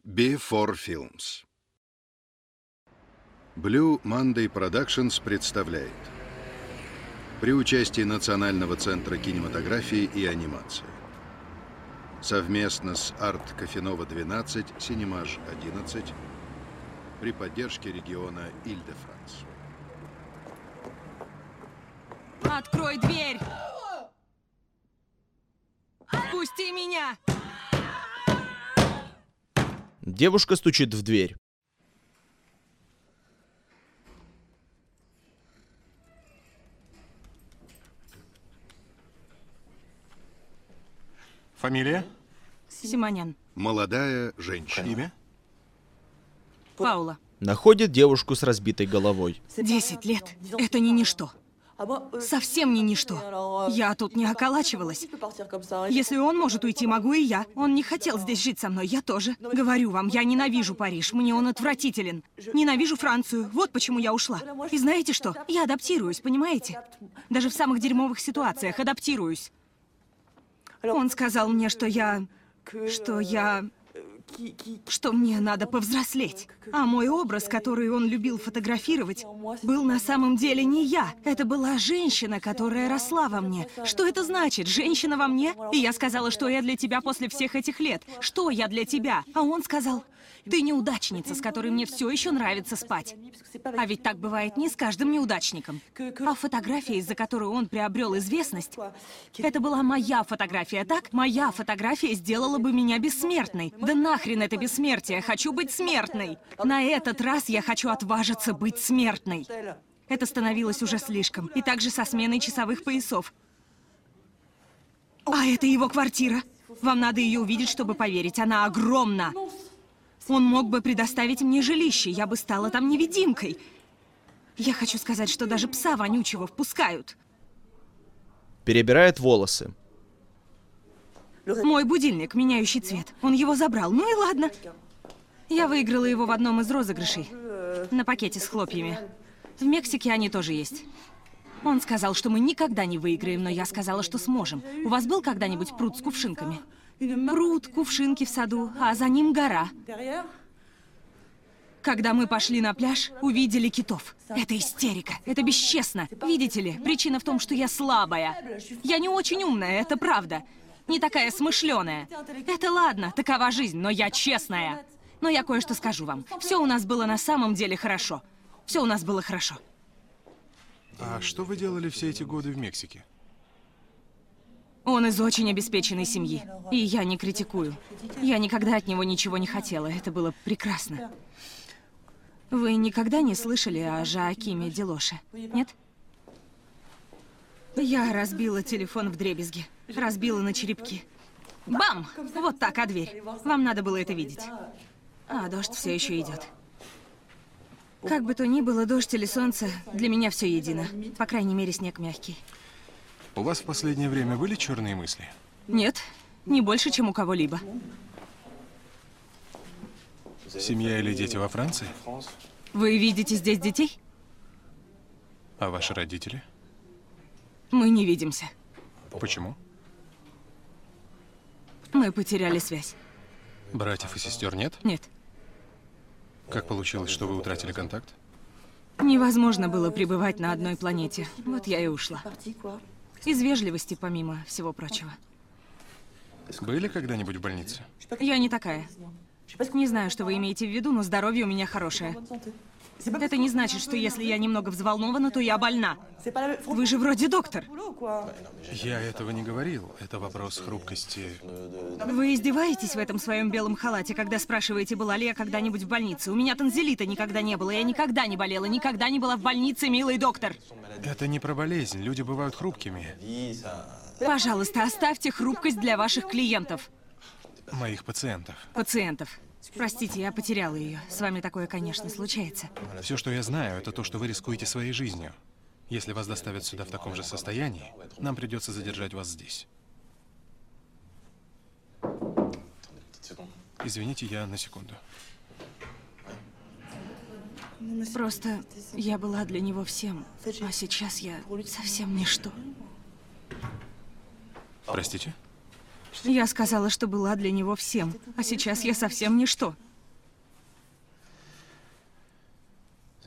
B4 Films. Blue Monday Productions представляет при участии Национального центра кинематографии и анимации совместно с Арт Кофенова 12, Синемаж 11 при поддержке региона Иль-де-Франс. Открой дверь! Пусти меня! Девушка стучит в дверь. Фамилия? Симонян. Молодая женщина. Имя? Паула. Находит девушку с разбитой головой. 10 лет. Это не ничто. Совсем не ничто. Я тут не околачивалась. Если он может уйти, могу и я. Он не хотел здесь жить со мной, я тоже. Говорю вам, я ненавижу Париж, мне он отвратителен. Ненавижу Францию, вот почему я ушла. И знаете что? Я адаптируюсь, понимаете? Даже в самых дерьмовых ситуациях адаптируюсь. Он сказал мне, что мне надо повзрослеть. А мой образ, который он любил фотографировать, был на самом деле не я. Это была женщина, которая росла во мне. Что это значит? Женщина во мне? И я сказала, что я для тебя после всех этих лет. Что я для тебя? А он сказал, ты неудачница, с которой мне все еще нравится спать. А ведь так бывает не с каждым неудачником. А фотография, из-за которой он приобрел известность, это была моя фотография, так? Моя фотография сделала бы меня бессмертной. Да нахрен это бессмертие, хочу быть смертной. На этот раз я хочу отважиться быть смертной. Это становилось уже слишком. И также со сменой часовых поясов. А это его квартира. Вам надо ее увидеть, чтобы поверить. Она огромна. Он мог бы предоставить мне жилище, я бы стала там невидимкой. Я хочу сказать, что даже пса вонючего впускают. Перебирает волосы. Мой будильник, меняющий цвет. Он его забрал. Ну и ладно. Я выиграла его в одном из розыгрышей. На пакете с хлопьями. В Мексике они тоже есть. Он сказал, что мы никогда не выиграем, но я сказала, что сможем. У вас был когда-нибудь пруд с кувшинками? Пруд, кувшинки в саду, а за ним гора. Когда мы пошли на пляж, увидели китов. Это истерика, это бесчестно. Видите ли, причина в том, что я слабая. Я не очень умная, это правда. Не такая смышленая. Это ладно, такова жизнь, но я честная. Но я кое-что скажу вам. Все у нас было на самом деле хорошо. Все у нас было хорошо. А что вы делали все эти годы в Мексике? Он из очень обеспеченной семьи. И я не критикую. Я никогда от него ничего не хотела. Это было прекрасно. Вы никогда не слышали о Жоакиме Делоше? Нет? Я разбила телефон вдребезги. Разбила на черепки. Бам! Вот так, о дверь. Вам надо было это видеть. А дождь все еще идет. Как бы то ни было, дождь или солнце, для меня все едино. По крайней мере, снег мягкий. У вас в последнее время были черные мысли? Нет, не больше, чем у кого-либо. Семья или дети во Франции? Вы видите здесь детей? А ваши родители? Мы не видимся. Почему? Мы потеряли связь. Братьев и сестер нет? Нет. Как получилось, что вы утратили контакт? Невозможно было пребывать на одной планете. Вот я и ушла. Из вежливости, помимо всего прочего. Были когда-нибудь в больнице? Я не такая. Не знаю, что вы имеете в виду, но здоровье у меня хорошее. Это не значит, что если я немного взволнована, то я больна. Вы же вроде доктор. Я этого не говорил. Это вопрос хрупкости. Вы издеваетесь в этом своем белом халате, когда спрашиваете, была ли я когда-нибудь в больнице? У меня танзелита никогда не было, я никогда не болела, никогда не была в больнице, милый доктор. Это не про болезнь. Люди бывают хрупкими. Пожалуйста, оставьте хрупкость для ваших клиентов. Моих пациентов. Пациентов. Простите, я потеряла ее. С вами такое, конечно, случается. Все, что я знаю, это то, что вы рискуете своей жизнью. Если вас доставят сюда в таком же состоянии, нам придется задержать вас здесь. Извините, я на секунду. Просто я была для него всем, а сейчас я совсем ничто. Простите? Я сказала, что была для него всем, а сейчас я совсем ничто.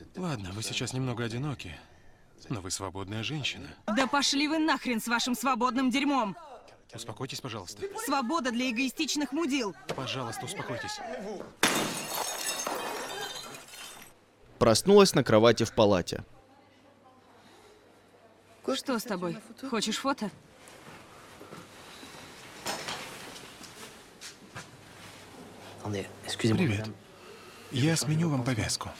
Ладно, вы сейчас немного одиноки, но вы свободная женщина. Да пошли вы нахрен с вашим свободным дерьмом! Успокойтесь, пожалуйста. Свобода для эгоистичных мудил! Пожалуйста, успокойтесь. Проснулась на кровати в палате. Что с тобой? Хочешь фото? Привет. Я сменю вам повязку.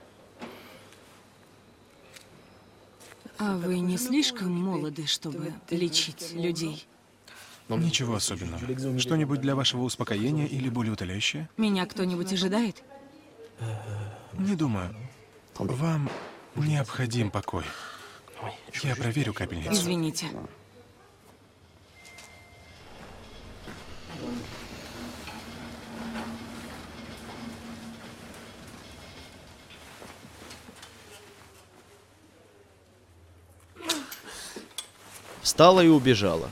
А вы не слишком молоды, чтобы лечить людей? Ничего особенного. Что-нибудь для вашего успокоения или болеутоляющее? Меня кто-нибудь ожидает? Не думаю. Вам необходим покой. Я проверю капельницу. Извините. Встала и убежала.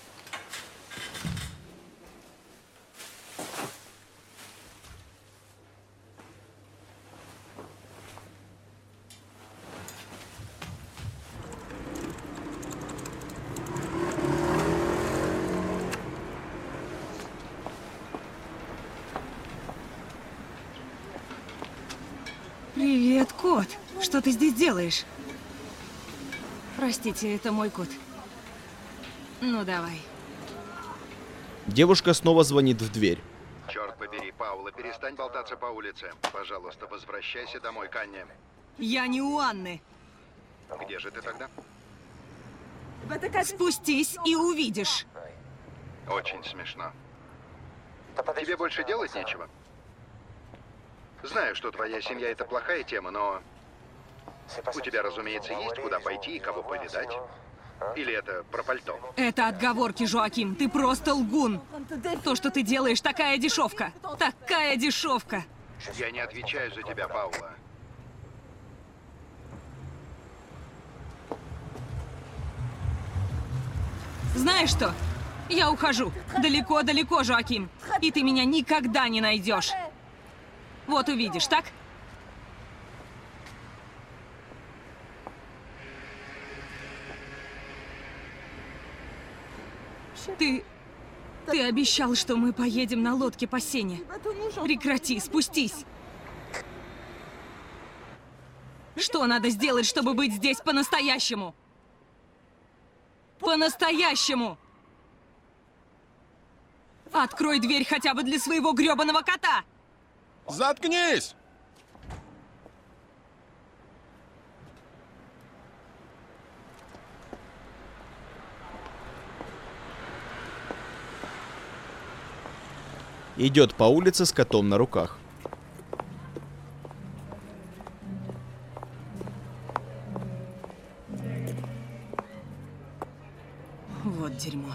Привет, кот. Что ты здесь делаешь? Простите, это мой кот. Ну, давай. Девушка снова звонит в дверь. Черт побери, Паула, перестань болтаться по улице. Пожалуйста, возвращайся домой, Канни. Я не у Анны. Где же ты тогда? Спустись и увидишь. Очень смешно. Тебе больше делать нечего? Знаю, что твоя семья — это плохая тема, но у тебя, разумеется, есть куда пойти и кого повидать. Или это про пальто? Это отговорки, Жоаким. Ты просто лгун. То, что ты делаешь, такая дешевка. Такая дешевка. Я не отвечаю за тебя, Паула. Знаешь что? Я ухожу. Далеко-далеко, Жоаким. И ты меня никогда не найдешь. Вот увидишь, так? Ты обещал, что мы поедем на лодке по сене. Прекрати, спустись. Что надо сделать, чтобы быть здесь по-настоящему? По-настоящему! Открой дверь хотя бы для своего грёбаного кота! Заткнись! Идет по улице с котом на руках. Вот дерьмо.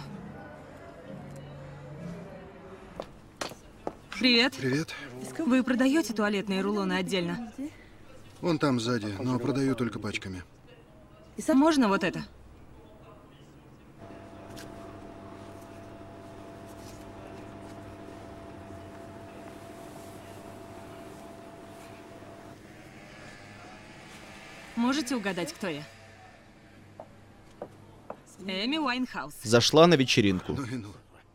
Привет. Привет. Вы продаете туалетные рулоны отдельно? Вон там сзади, но продаю только пачками. Можно вот это? Можете угадать, кто я? Эми Уайнхаус. Зашла на вечеринку. Ну и ну.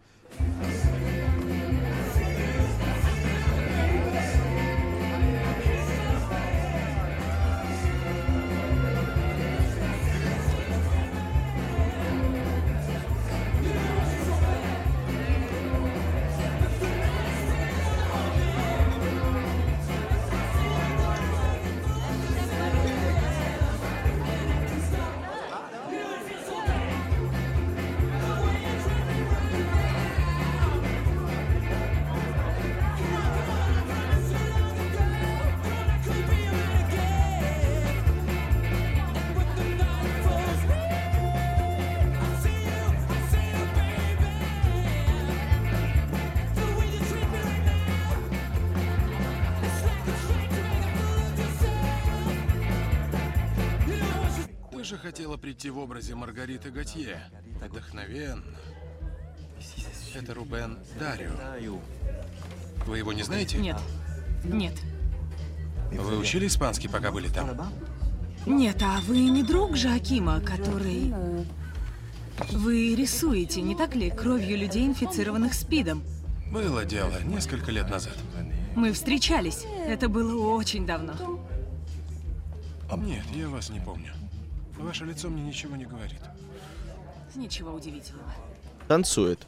Ты же хотела прийти в образе Маргариты Готье. Вдохновенно. Это Рубен Дарио. Вы его не знаете? Нет. Нет. Вы учили испанский, пока были там? Нет, а вы не друг Жоакима, который... Вы рисуете, не так ли, кровью людей, инфицированных СПИДом? Было дело, несколько лет назад. Мы встречались. Это было очень давно. Нет, я вас не помню. Ваше лицо мне ничего не говорит. Ничего удивительного. Танцует.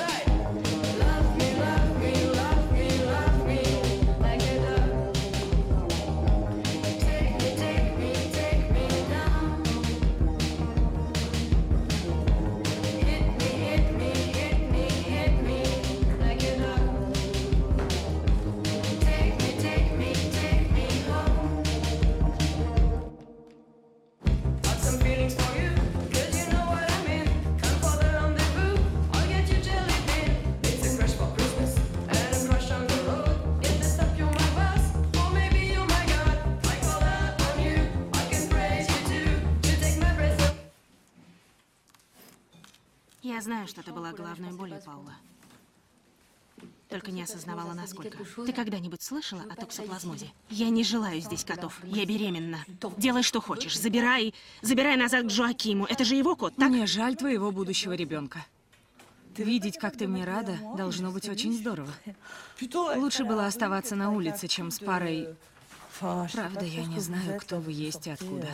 Я знаю, что это была главной болью Паула. Только не осознавала, насколько. Ты когда-нибудь слышала о токсоплазмозе? Я не желаю здесь котов. Я беременна. Делай, что хочешь. Забирай назад к Жоакиму. Это же его кот, так? Мне жаль твоего будущего ребенка. Видеть, как ты мне рада, должно быть очень здорово. Лучше было оставаться на улице, чем с парой... Правда, я не знаю, кто вы есть и откуда.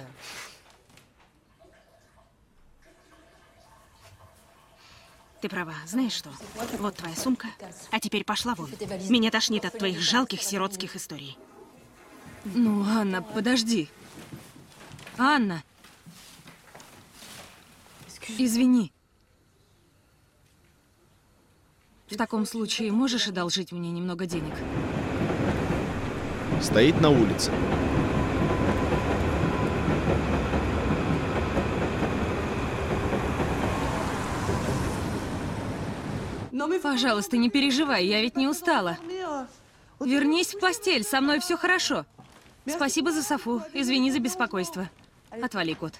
Ты права. Знаешь что? Вот твоя сумка. А теперь пошла вон. Меня тошнит от твоих жалких сиротских историй. Ну, Анна, подожди. Анна! Извини. В таком случае можешь одолжить мне немного денег? Стоит на улице. Пожалуйста, не переживай, я ведь не устала. Вернись в постель, со мной все хорошо. Спасибо за Софу, извини за беспокойство. Отвали, кот.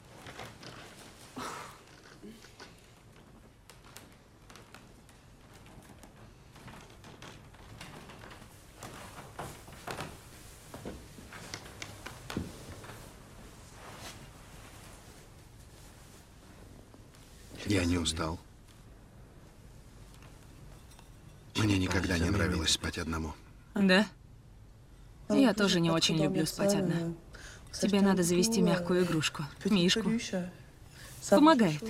Я не устал. Мне никогда не нравилось спать одному. Да? Я тоже не очень люблю спать одна. Тебе надо завести мягкую игрушку. Мишку. Помогает.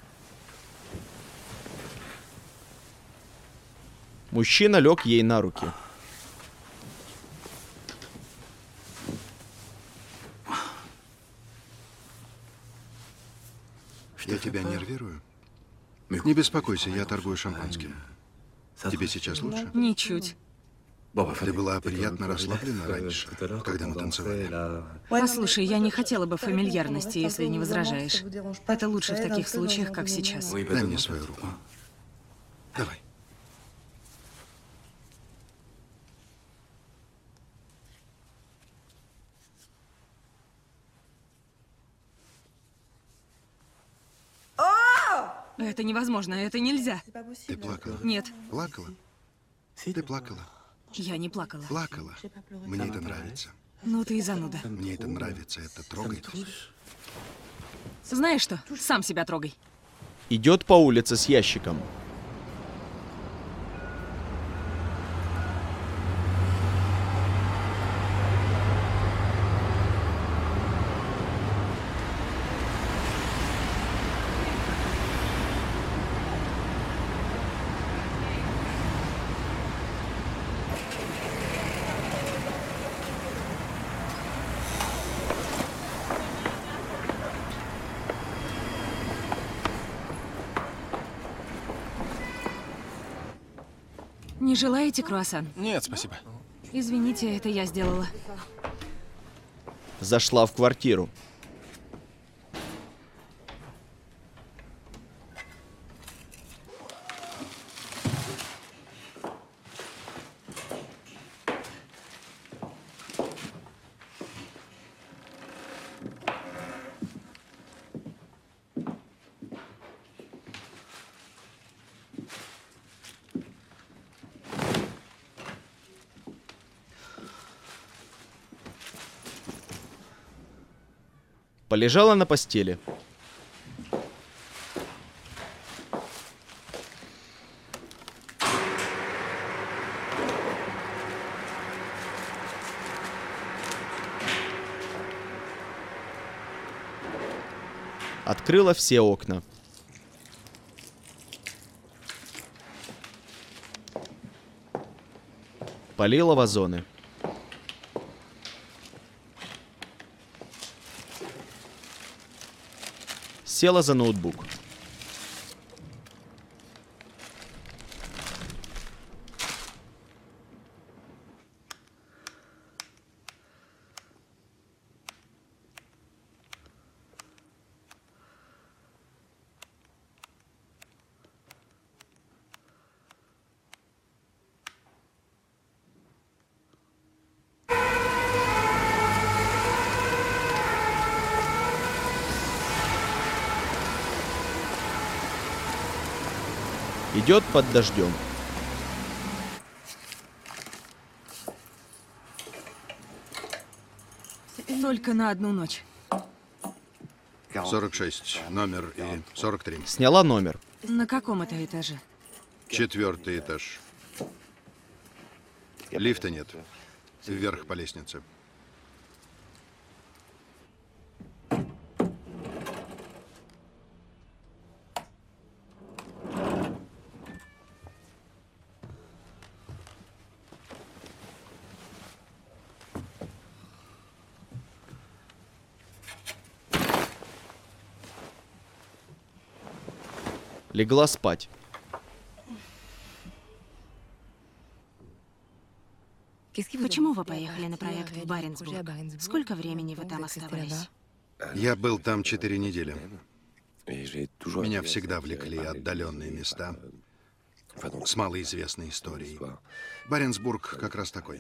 Мужчина лег ей на руки. Я тебя нервирую? Не беспокойся, я торгую шампанским. Тебе сейчас лучше? Ничуть. Ты была приятно расслаблена раньше, когда мы танцевали. Послушай, я не хотела бы фамильярности, если не возражаешь. Это лучше в таких случаях, как сейчас. Дай мне свою руку. Давай. Это невозможно, это нельзя. Ты плакала? Нет, Плакала? Ты плакала? я не плакала. Плакала. Мне это нравится. Ну ты и зануда. Мне это нравится, это трогает. Знаешь что? Сам себя трогай. Идет по улице с ящиком. Не желаете круассан? Нет, спасибо. Извините, это я сделала. Зашла в квартиру. Полежала на постели. Открыла все окна. Полила вазоны. Села за ноутбук. Идет под дождем. Только на одну ночь. 46, номер и 43. Сняла номер. На каком это этаже? 4-й этаж. Лифта нет. Вверх по лестнице. Легла спать. Почему вы поехали на проект в Баренцбург? Сколько времени вы там оставались? Я был там 4 недели. Меня всегда влекли отдаленные места с малоизвестной историей. Баренцбург как раз такой.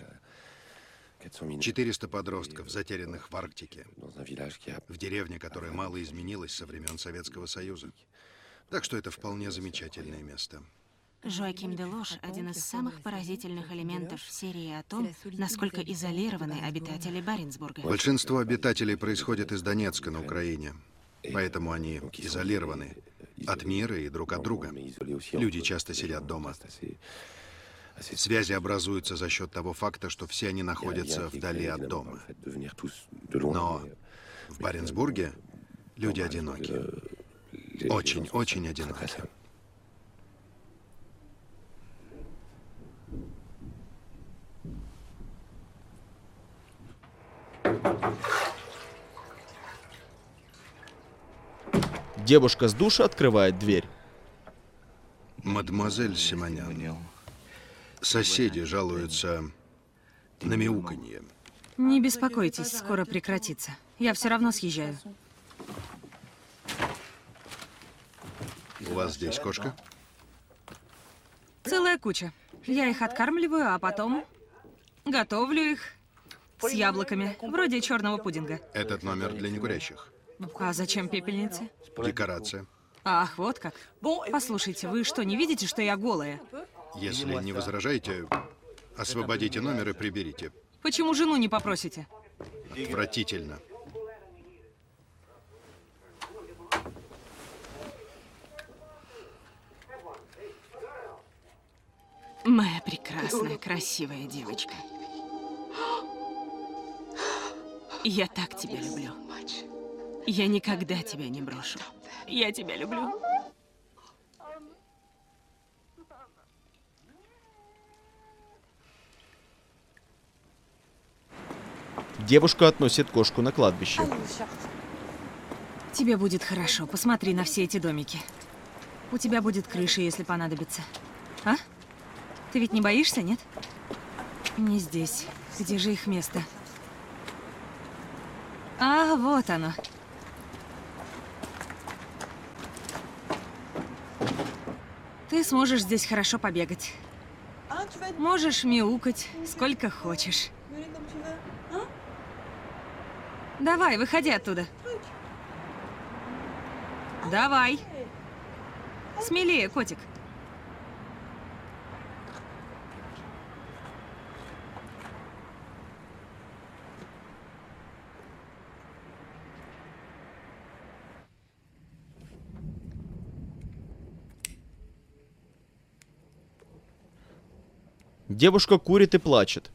400 подростков, затерянных в Арктике, в деревне, которая мало изменилась со времен Советского Союза. Так что это вполне замечательное место. Жоаким Делош – один из самых поразительных элементов в серии о том, насколько изолированы обитатели Баренцбурга. Большинство обитателей происходит из Донецка на Украине, поэтому они изолированы от мира и друг от друга. Люди часто сидят дома. Связи образуются за счет того факта, что все они находятся вдали от дома. Но в Баренцбурге люди одиноки. Очень одиноки. Девушка с душа открывает дверь. Мадемуазель Симонян, соседи жалуются на мяуканье. Не беспокойтесь, скоро прекратится. Я все равно съезжаю. У вас здесь кошка? Целая куча. Я их откармливаю, а потом готовлю их с яблоками, вроде черного пудинга. Этот номер для некурящих. А зачем пепельницы? Декорация. Ах, вот как. Послушайте, вы что, не видите, что я голая? Если не возражаете, освободите номер и приберите. Почему жену не попросите? Отвратительно. Моя прекрасная, красивая девочка. Я так тебя люблю. Я никогда тебя не брошу. Я тебя люблю. Девушка относит кошку на кладбище. Тебе будет хорошо. Посмотри на все эти домики. У тебя будет крыша, если понадобится. А? Ты ведь не боишься, нет? Не здесь. Где же их место? А, вот оно. Ты сможешь здесь хорошо побегать. Можешь мяукать сколько хочешь. Давай, выходи оттуда. Давай. Смелее, котик. Девушка курит и плачет.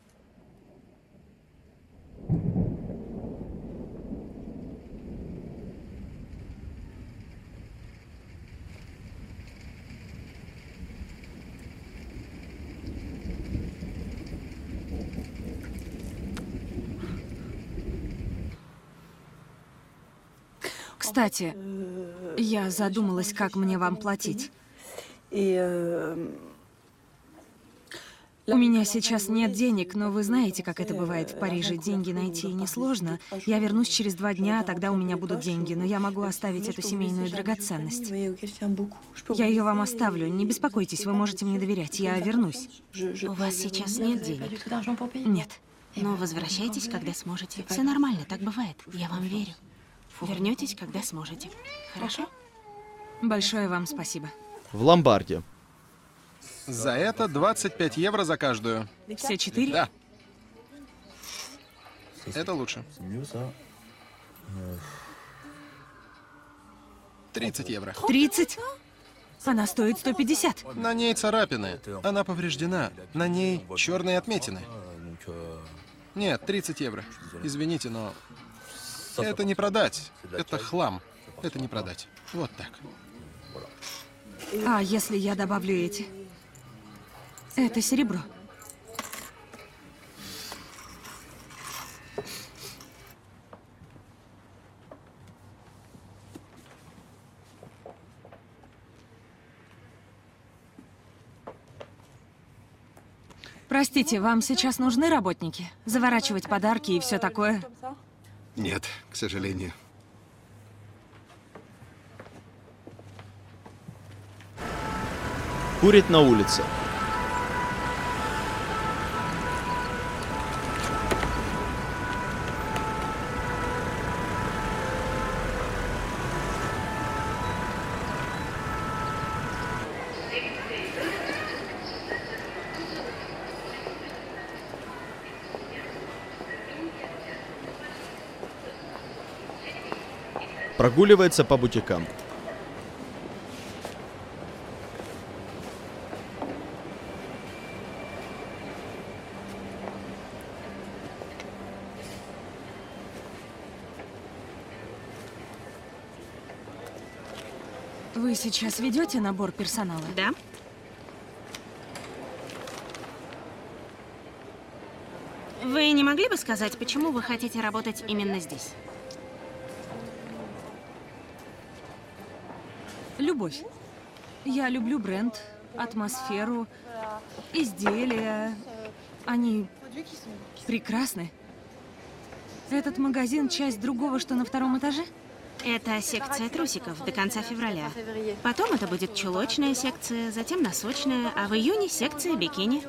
Кстати, я задумалась, как мне вам платить. У меня сейчас нет денег, но вы знаете, как это бывает в Париже. Деньги найти несложно. Я вернусь через 2 дня, тогда у меня будут деньги, но я могу оставить эту семейную драгоценность. Я ее вам оставлю. Не беспокойтесь, вы можете мне доверять. Я вернусь. У вас сейчас нет денег? Нет. Но возвращайтесь, когда сможете. Все нормально, так бывает. Я вам верю. Вернетесь, когда сможете. Хорошо? Большое вам спасибо. В ломбарде. За это 25 евро за каждую. Все 4? Да. Это лучше. 30 евро. 30? Она стоит 150. На ней царапины. Она повреждена. На ней черные отметины. Нет, 30 евро. Извините, но это не продать. Это хлам. Это не продать. Вот так. А если я добавлю эти? Это серебро. Простите, вам сейчас нужны работники? Заворачивать подарки и все такое? Нет, к сожалению. Курит на улице. Прогуливается по бутикам. Вы сейчас ведете набор персонала? Да? Вы не могли бы сказать, почему вы хотите работать именно здесь? Любовь. Я люблю бренд, атмосферу, изделия. Они прекрасны. Этот магазин — часть другого, что на 2-м этаже? Это секция трусиков до конца февраля. Потом это будет чулочная секция, затем носочная, а в июне секция бикини.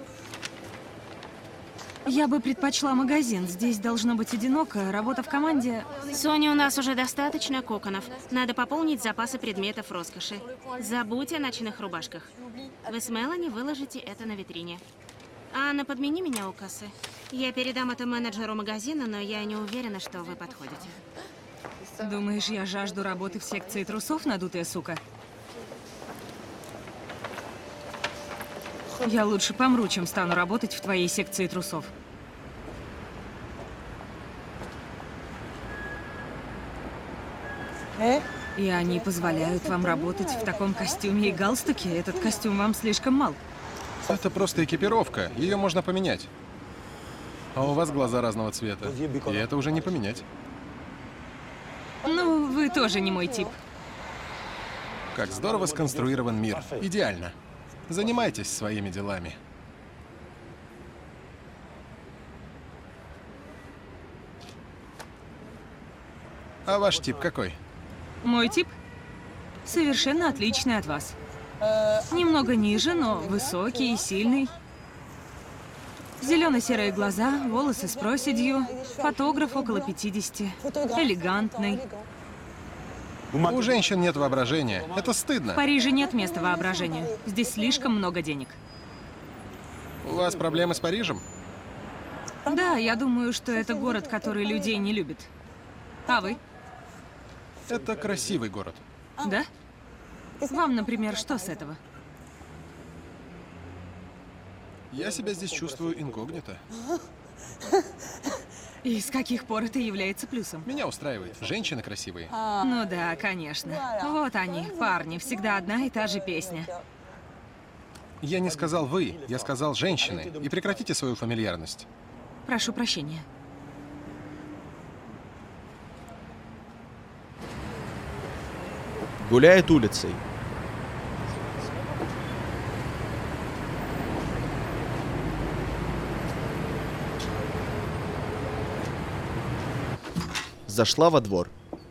Я бы предпочла магазин. Здесь должно быть одиноко. Работа в команде... Соня, у нас уже достаточно коконов. Надо пополнить запасы предметов роскоши. Забудь о ночных рубашках. Вы с Мелани выложите это на витрине. Анна, подмени меня у кассы. Я передам это менеджеру магазина, но я не уверена, что вы подходите. Думаешь, я жажду работы в секции трусов, надутая сука? Я лучше помру, чем стану работать в твоей секции трусов. И они позволяют вам работать в таком костюме и галстуке? Этот костюм вам слишком мал. Это просто экипировка. Ее можно поменять. А у вас глаза разного цвета. И это уже не поменять. Ну, вы тоже не мой тип. Как здорово сконструирован мир. Идеально. Занимайтесь своими делами. А ваш тип какой? Мой тип совершенно отличный от вас. Немного ниже, но высокий и сильный. Зелено-серые глаза, волосы с проседью, фотограф около 50, элегантный. У женщин нет воображения. Это В стыдно. Париже нет места воображению. Здесь слишком много денег. У вас проблемы с Парижем? Да, я думаю, что это город, который людей не любит. А вы? Это красивый город. Да? Вам, например, что с этого? Я себя здесь чувствую инкогнито. И с каких пор это является плюсом? Меня устраивает. Женщины красивые. Ну да, конечно. Вот они, парни, всегда одна и та же песня. Я не сказал «вы», я сказал «женщины». И прекратите свою фамильярность. Прошу прощения. Гуляет улицей. Зашла во двор.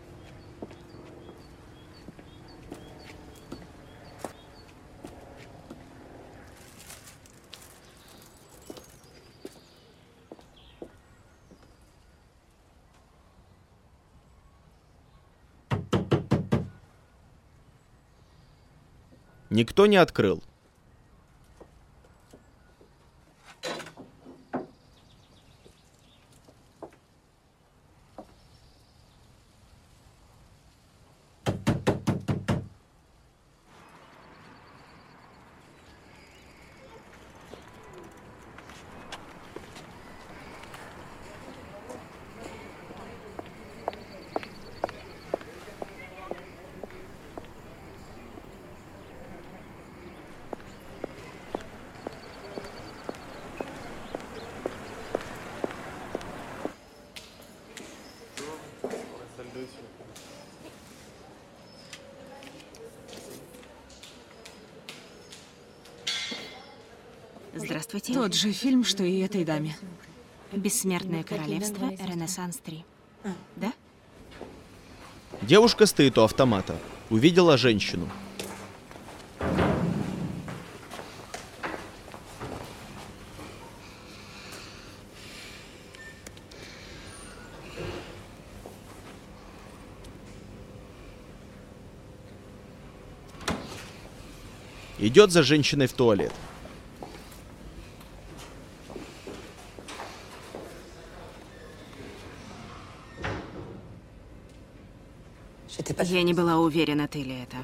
Никто не открыл. Здравствуйте. Тот же фильм, что и этой даме. «Бессмертное королевство. Ренессанс 3». Да? Девушка стоит у автомата. Увидела женщину. Идет за женщиной в туалет. Я не была уверена, ты ли это.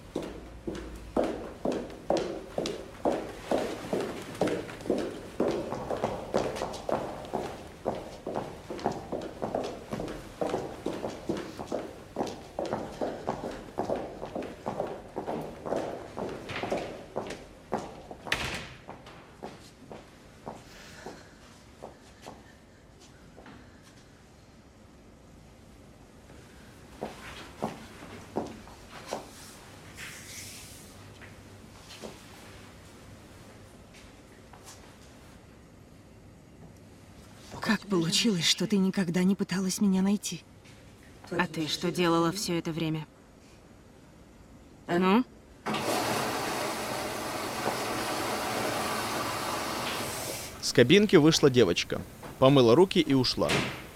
Как получилось, что ты никогда не пыталась меня найти? А ты что делала все это время? Ну? С кабинки вышла девочка. Помыла руки и ушла.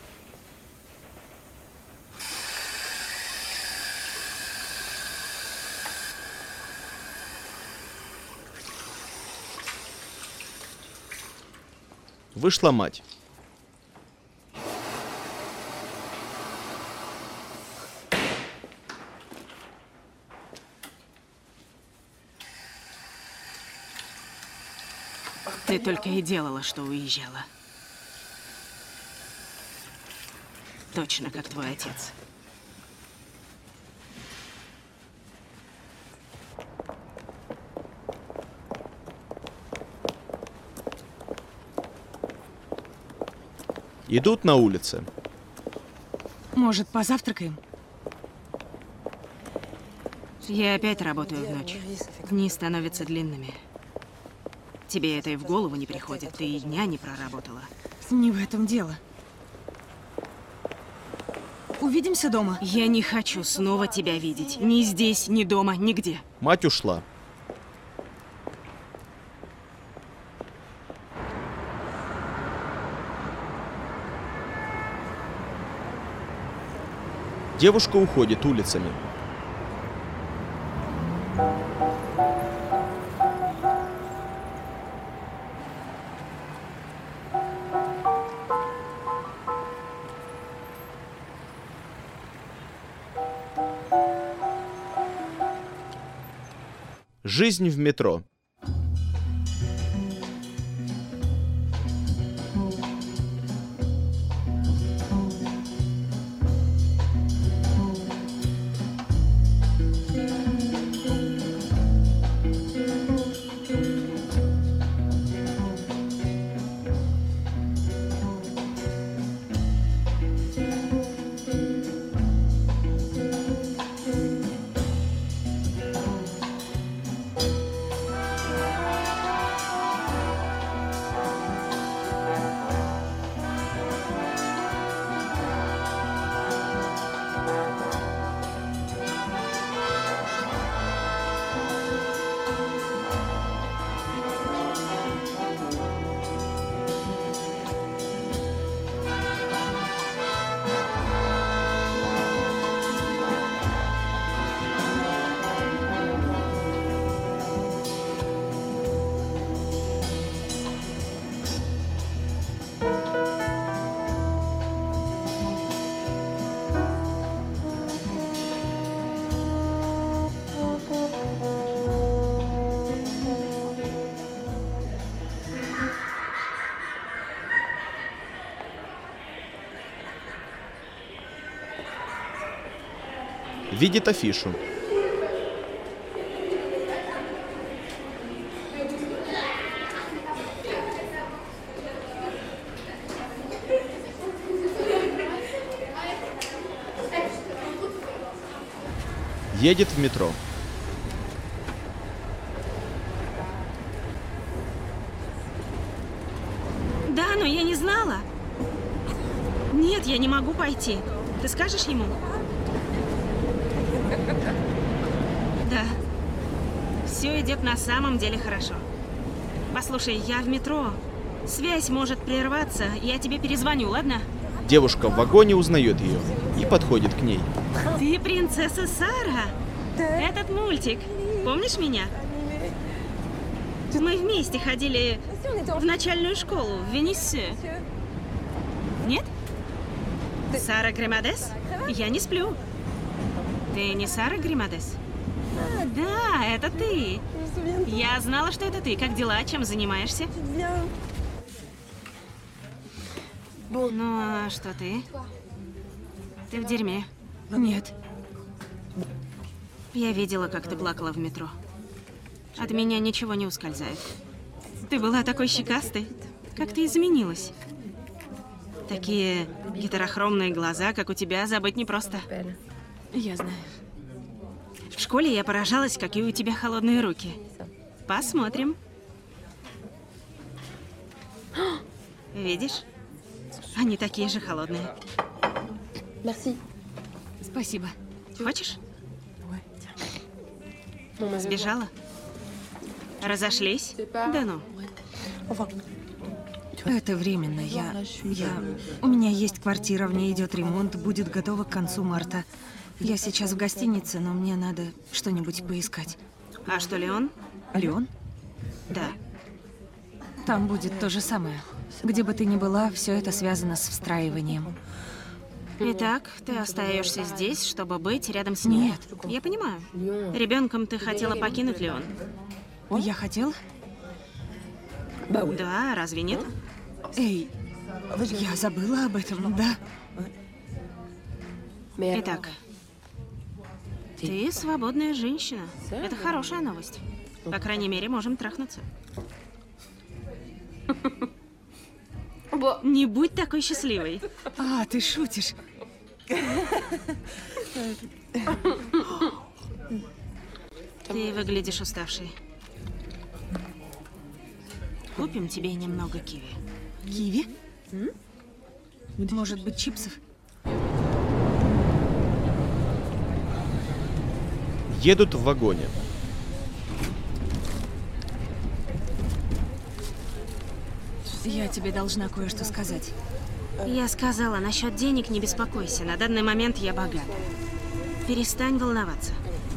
Вышла мать. Ты только и делала, что уезжала. Точно как твой отец. Идут на улице. Может, позавтракаем? Я опять работаю в ночь. Дни становятся длинными. Тебе это и в голову не приходит. Ты и дня не проработала. Не в этом дело. Увидимся дома. Я не хочу снова тебя видеть. Ни здесь, ни дома, нигде. Мать ушла. Девушка уходит улицами. Жизнь в метро. Видит афишу. Едет в метро. Да, но я не знала. Нет, я не могу пойти. Ты скажешь ему? Да. Все идет на самом деле хорошо. Послушай, я в метро. Связь может прерваться. Я тебе перезвоню, ладно? Девушка в вагоне узнает ее и подходит к ней. Ты принцесса Сара? Этот мультик. Помнишь меня? Мы вместе ходили в начальную школу в Венессе. Нет? Сара Гримадес? Я не сплю. Ты не Сара Гримадес? Да, это ты. Я знала, что это ты. Как дела? Чем занимаешься? Ну, а что ты? Ты в дерьме. Нет. Я видела, как ты плакала в метро. От меня ничего не ускользает. Ты была такой щекастой. Как ты изменилась. Такие гетерохромные глаза, как у тебя, забыть непросто. Я знаю. В школе я поражалась, какие у тебя холодные руки. Посмотрим. Видишь? Они такие же холодные. Спасибо. Хочешь? Сбежала? Разошлись? Да ну. Это временно. У меня есть квартира, в ней идет ремонт, будет готова к концу марта. Я сейчас в гостинице, но мне надо что-нибудь поискать. А что, Леон? Леон? Да. Там будет то же самое. Где бы ты ни была, все это связано с встраиванием. Итак, ты остаешься здесь, чтобы быть рядом с ним? Нет. Я понимаю. Ребенком ты хотела покинуть Леон? Я хотела? Да, разве нет? Эй, я забыла об этом, да? Итак, ты свободная женщина. Это хорошая новость. По крайней мере, можем трахнуться. Не будь такой счастливой. А, ты шутишь. Ты выглядишь уставшей. Купим тебе немного киви. Киви? Может быть, чипсов? Едут в вагоне. Я тебе должна кое-что сказать. Я сказала, насчет денег не беспокойся. На данный момент я богата. Перестань волноваться.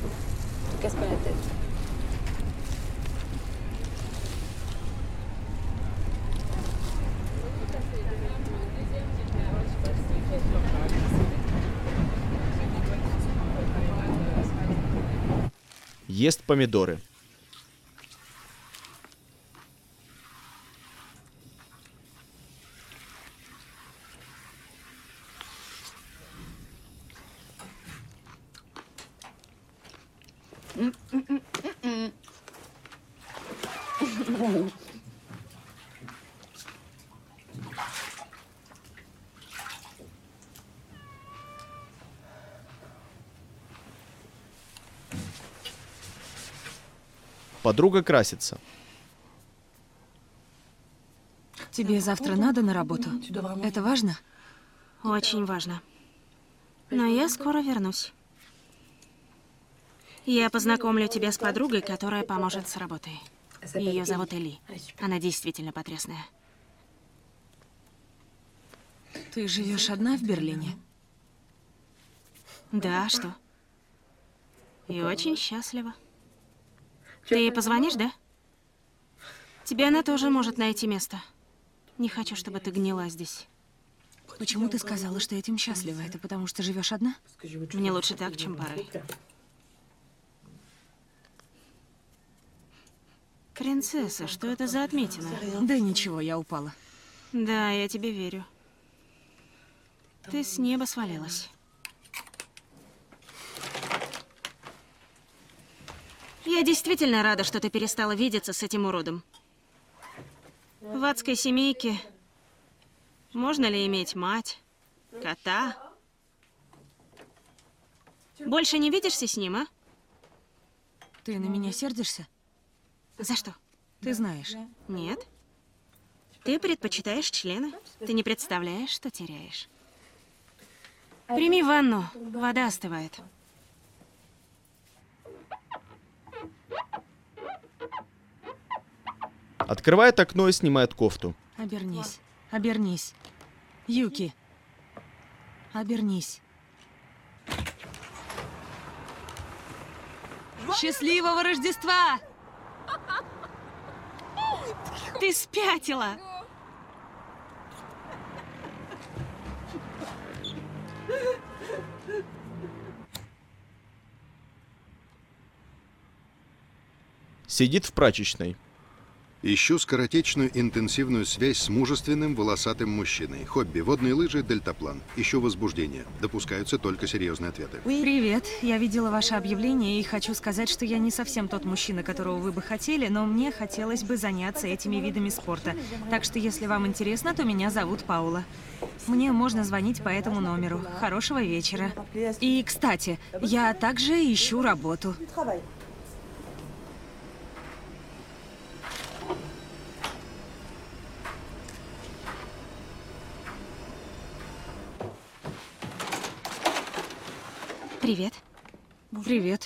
Ест помидоры. Подруга красится. Тебе завтра надо на работу? Это важно? Очень важно. Но я скоро вернусь. Я познакомлю тебя с подругой, которая поможет с работой. Ее зовут Эли. Она действительно потрясная. Ты живешь одна в Берлине? Да, что? И очень счастлива. Ты ей позвонишь, да? Тебе она тоже может найти место. Не хочу, чтобы ты гнила здесь. Почему ты сказала, что этим счастлива? Это потому что живешь одна? Мне лучше так, чем парой. Принцесса, что это за отметина? Да ничего, я упала. Да, я тебе верю. Ты с неба свалилась. Я действительно рада, что ты перестала видеться с этим уродом. В адской семейке можно ли иметь мать, кота? Больше не видишься с ним, а? Ты на меня сердишься? За что? Ты знаешь. Нет. Ты предпочитаешь члены. Ты не представляешь, что теряешь. Прими ванну. Вода остывает. Открывает окно и снимает кофту. Обернись. Обернись. Юки. Обернись. Счастливого Рождества! Ты спятила! Сидит в прачечной. Ищу скоротечную интенсивную связь с мужественным волосатым мужчиной. Хобби, водные лыжи, дельтаплан. Ищу возбуждение. Допускаются только серьезные ответы. Привет. Я видела ваше объявление и хочу сказать, что я не совсем тот мужчина, которого вы бы хотели, но мне хотелось бы заняться этими видами спорта. Так что, если вам интересно, то меня зовут Паула. Мне можно звонить по этому номеру. Хорошего вечера. И, кстати, я также ищу работу. Привет. Привет.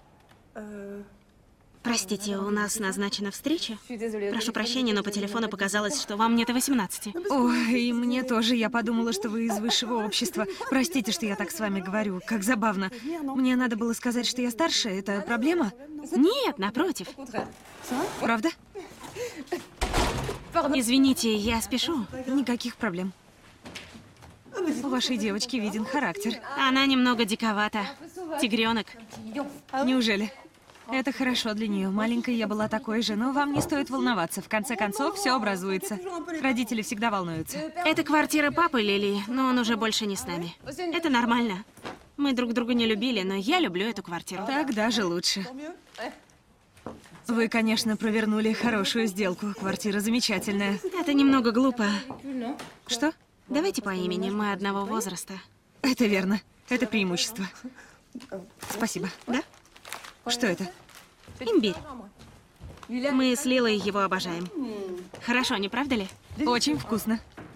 Простите, у нас назначена встреча. Прошу прощения, но по телефону показалось, что вам нет и 18. О, и мне тоже. Я подумала, что вы из высшего общества. Простите, что я так с вами говорю. Как забавно. Мне надо было сказать, что я старше. Это проблема? Нет, напротив. Правда? Извините, я спешу. Никаких проблем. У вашей девочки виден характер. Она немного диковата. Тигренок. Неужели? Это хорошо для нее. Маленькой я была такой же, но вам не стоит волноваться. В конце концов, все образуется. Родители всегда волнуются. Это квартира папы Лили, но он уже больше не с нами. Это нормально. Мы друг друга не любили, но я люблю эту квартиру. Так даже лучше. Вы, конечно, провернули хорошую сделку. Квартира замечательная. Это немного глупо. Что? Давайте по имени, мы одного возраста. Это верно. Это преимущество. Спасибо. Да? Что это? Имбирь. Мы с Лилой его обожаем. Хорошо, не правда ли? Очень вкусно.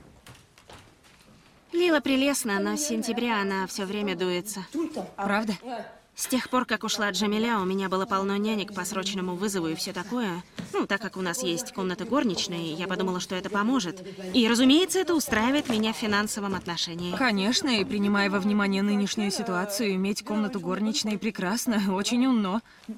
Лила прелестна, но с сентября она все время дуется. Правда? С тех пор, как ушла Джамиля, у меня было полно нянек по срочному вызову и все такое. Ну, так как у нас есть комната горничной, я подумала, что это поможет. И, разумеется, это устраивает меня в финансовом отношении. Конечно, и принимая во внимание нынешнюю ситуацию, иметь комнату горничной прекрасно, очень умно.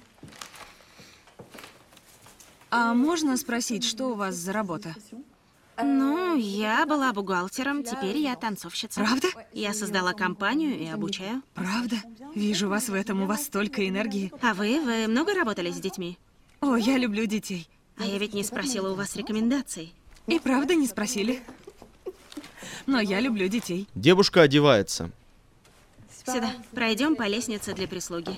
А можно спросить, что у вас за работа? Ну, я была бухгалтером, теперь я танцовщица. Правда? Я создала компанию и обучаю. Правда? Вижу вас в этом, у вас столько энергии. А вы много работали с детьми? О, я люблю детей. А я ведь не спросила у вас рекомендаций. И правда не спросили. Но я люблю детей. Девушка одевается. Сюда. Пройдем по лестнице для прислуги.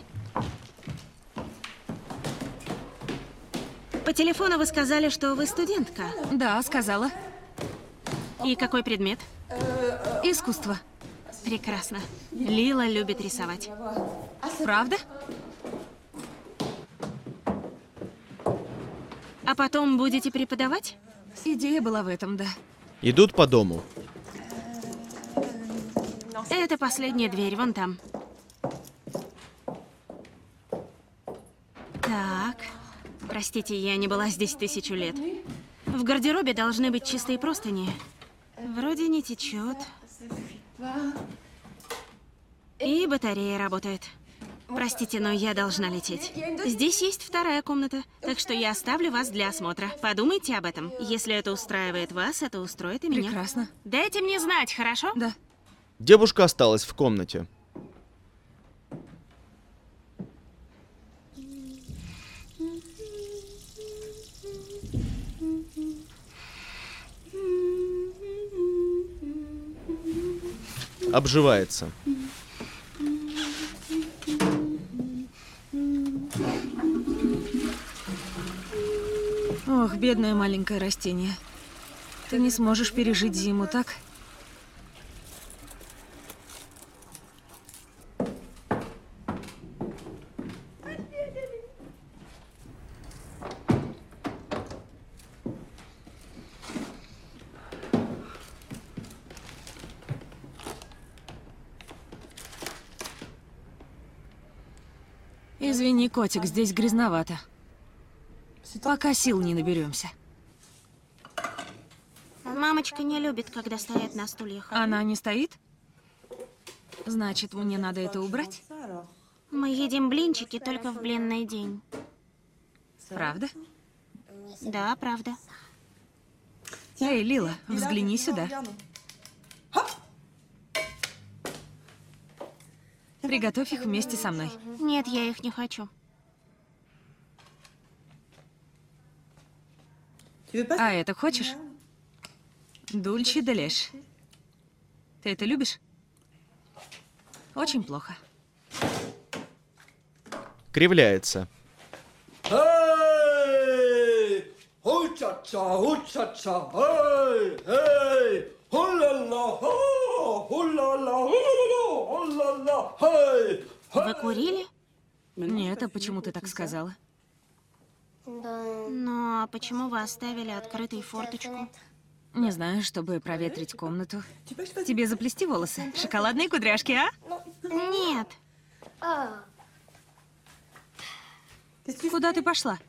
По телефону вы сказали, что вы студентка. Да, сказала. И какой предмет? Искусство. Прекрасно. Лила любит рисовать. Правда? А потом будете преподавать? Идея была в этом, да. Идут по дому. Это последняя дверь, вон там. Так. Простите, я не была здесь 1000 лет. В гардеробе должны быть чистые простыни. Вроде не течет. И батарея работает. Простите, но я должна лететь. Здесь есть вторая комната, так что я оставлю вас для осмотра. Подумайте об этом. Если это устраивает вас, это устроит и меня. Прекрасно. Дайте мне знать, хорошо? Да. Девушка осталась в комнате. Обживается. Ох, бедное маленькое растение. Ты не сможешь пережить зиму, так? Извини, котик, здесь грязновато. Пока сил не наберемся. Мамочка не любит, когда стоят на стульях. Она не стоит? Значит, мне надо это убрать? Мы едим блинчики только в блинный день. Правда? Да, правда. Эй, Лила, взгляни сюда. Приготовь их вместе со мной. Нет, я их не хочу. А это хочешь? Дульче де леш. Ты это любишь? Очень плохо. Кривляется. Эй! Ху-ча-ча, ху-ча-ча, эй, эй! Ху-ла-ла, ху, ху-ла-ла, ху-ла-ла, эй! Вы курили? Нет, а почему ты так сказала? Ну, а почему вы оставили открытой форточку? Не знаю, чтобы проветрить комнату. Тебе заплести волосы? Шоколадные кудряшки, а? Нет. Куда ты пошла?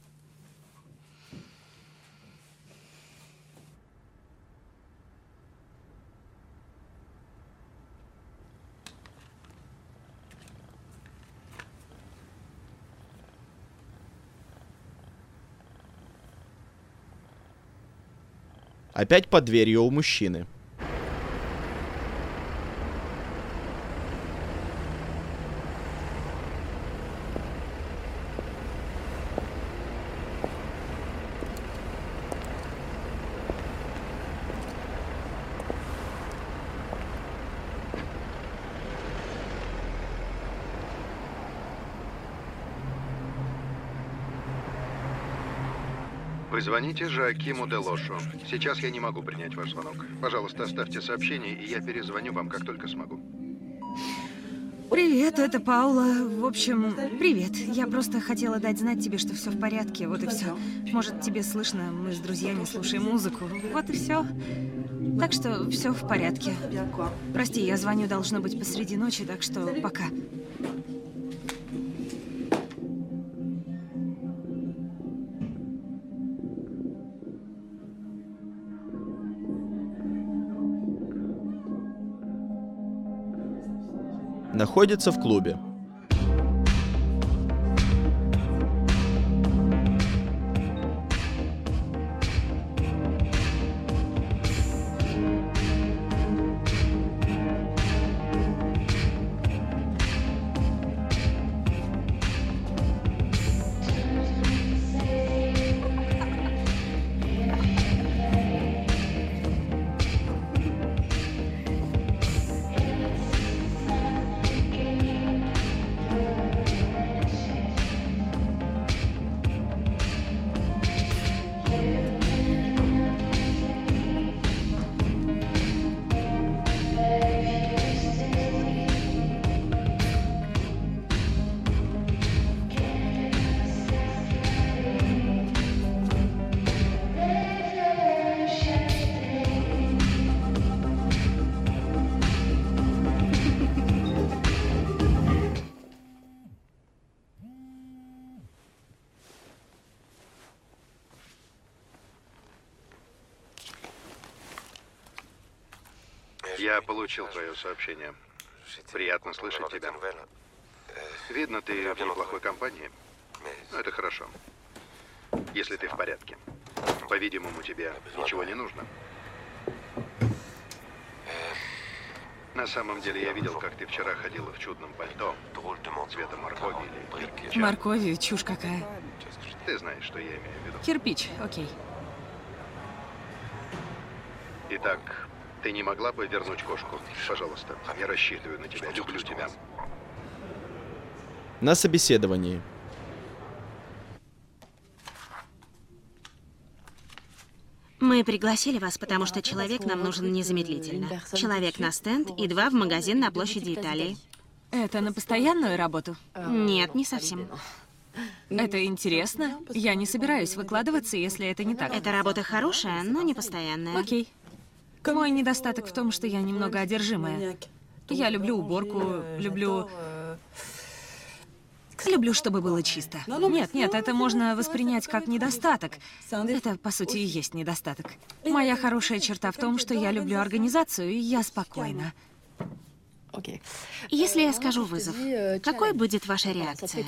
Опять под дверью у мужчины. Вы звоните Жоакиму де Лошу. Сейчас я не могу принять ваш звонок. Пожалуйста, оставьте сообщение, и я перезвоню вам, как только смогу. Привет, это Паула. В общем, привет. Я просто хотела дать знать тебе, что все в порядке. Вот и все. Может, тебе слышно, мы с друзьями слушаем музыку. Вот и все. Так что все в порядке. Прости, я звоню, должно быть, посреди ночи, так что пока. Находится в клубе. Я получил твое сообщение. Приятно слышать тебя. Видно, ты в неплохой компании. Ну, это хорошо. Если ты в порядке. По-видимому, тебе ничего не нужно. На самом деле, я видел, как ты вчера ходила в чудном пальто цвета моркови или кирпича. Морковью, чушь какая. Ты знаешь, что я имею в виду. Кирпич, окей. Итак, ты не могла бы вернуть кошку? Пожалуйста, я рассчитываю на тебя, люблю тебя. На собеседовании. Мы пригласили вас, потому что человек нам нужен незамедлительно. Человек на стенд и 2 в магазин на площади Италии. Это на постоянную работу? Нет, не совсем. Это интересно. Я не собираюсь выкладываться, если это не так. Эта работа хорошая, но не постоянная. Окей. Мой недостаток в том, что я немного одержимая. Я люблю уборку, люблю, чтобы было чисто. Нет, это можно воспринять как недостаток. Это, по сути, и есть недостаток. Моя хорошая черта в том, что я люблю организацию, и я спокойна. Если я скажу вызов, какой будет ваша реакция?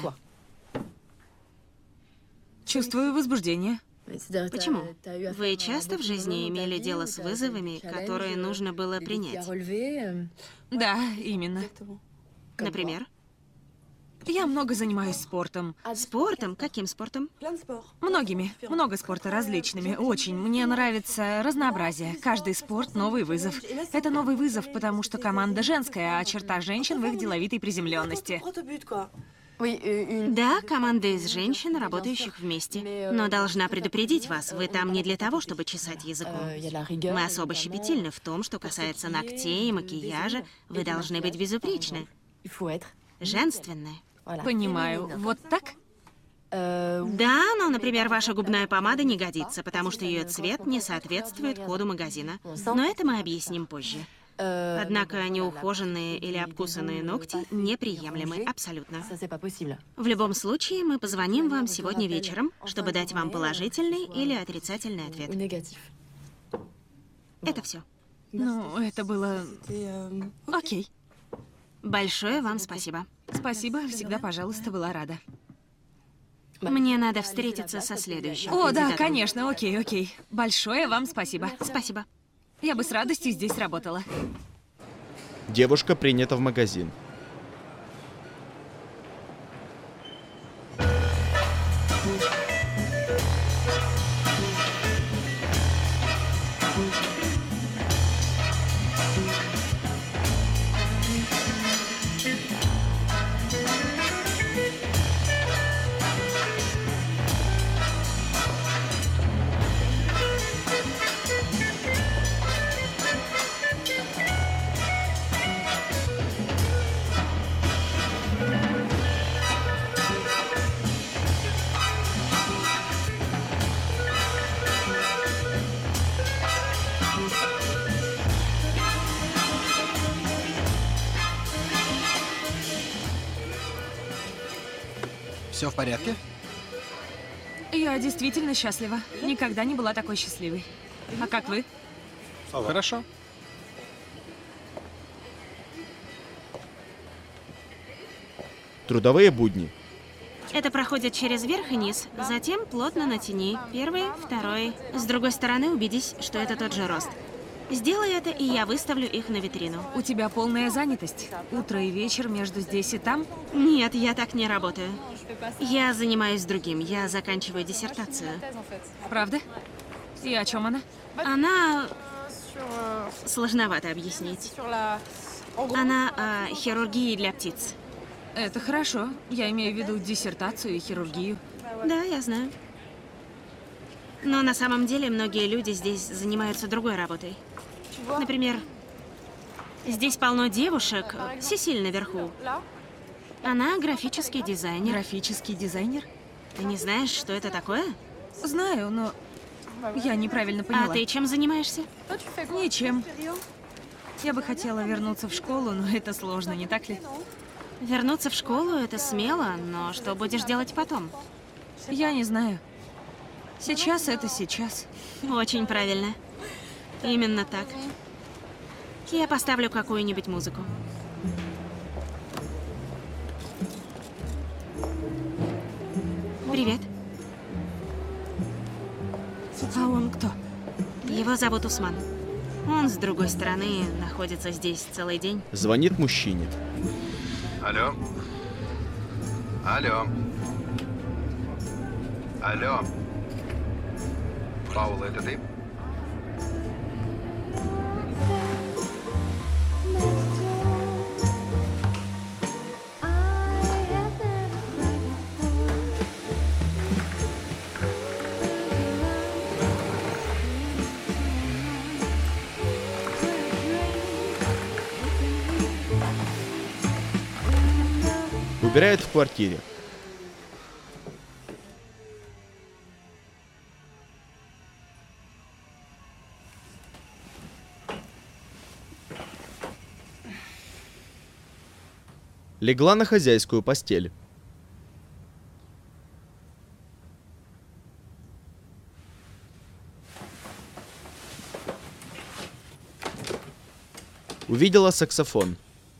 Чувствую возбуждение. Почему? Вы часто в жизни имели дело с вызовами, которые нужно было принять? Да, именно. Например? Я много занимаюсь спортом. Спортом? Каким спортом? Многими. Много спорта различными. Очень. Мне нравится разнообразие. Каждый спорт — новый вызов. Это новый вызов, потому что команда женская, а черта женщин в их деловитой приземленности. Да, команда из женщин, работающих вместе. Но должна предупредить вас, вы там не для того, чтобы чесать языком. Мы особо щепетильны в том, что касается ногтей и макияжа. Вы должны быть безупречны. Женственны. Понимаю. Вот так? Да, но, например, ваша губная помада не годится, потому что ее цвет не соответствует коду магазина. Но это мы объясним позже. Однако неухоженные или обкусанные ногти неприемлемы абсолютно. В любом случае, мы позвоним вам сегодня вечером, чтобы дать вам положительный или отрицательный ответ. Это все. Ну, это было... Окей. Большое вам спасибо. Спасибо, всегда, пожалуйста, была рада. Мне надо встретиться со следующим. О, да, кандидатом. конечно, окей. Большое вам спасибо. Спасибо. Я бы с радостью здесь работала. Девушка принята в магазин. Все в порядке? Я действительно счастлива. Никогда не была такой счастливой. А как вы? Хорошо. Трудовые будни. Это проходит через верх и низ, затем плотно натяни. Первый, второй. С другой стороны убедись, что это тот же рост. Сделай это, и я выставлю их на витрину. У тебя полная занятость. Утро и вечер между здесь и там? Нет, я так не работаю. Я занимаюсь другим. Я заканчиваю диссертацию. Правда? И о чем она? Она... Сложновато объяснить. Она о хирургии для птиц. Это хорошо. Я имею в виду диссертацию и хирургию. Да, я знаю. Но на самом деле многие люди здесь занимаются другой работой. Например, здесь полно девушек. Сесиль наверху. Она графический дизайнер. Графический дизайнер? Ты не знаешь, что это такое? Знаю, но я неправильно поняла. А ты чем занимаешься? Ничем. Я бы хотела вернуться в школу, но это сложно, не так ли? Вернуться в школу — это смело, но что будешь делать потом? Я не знаю. Сейчас это сейчас. Очень правильно. Именно так. Я поставлю какую-нибудь музыку. Привет. А он кто? Его зовут Усман. Он с другой стороны находится здесь целый день. Звонит мужчине. Алло. Алло. Алло. Паула, это ты? Убирает в квартире. Легла на хозяйскую постель. Увидела саксофон.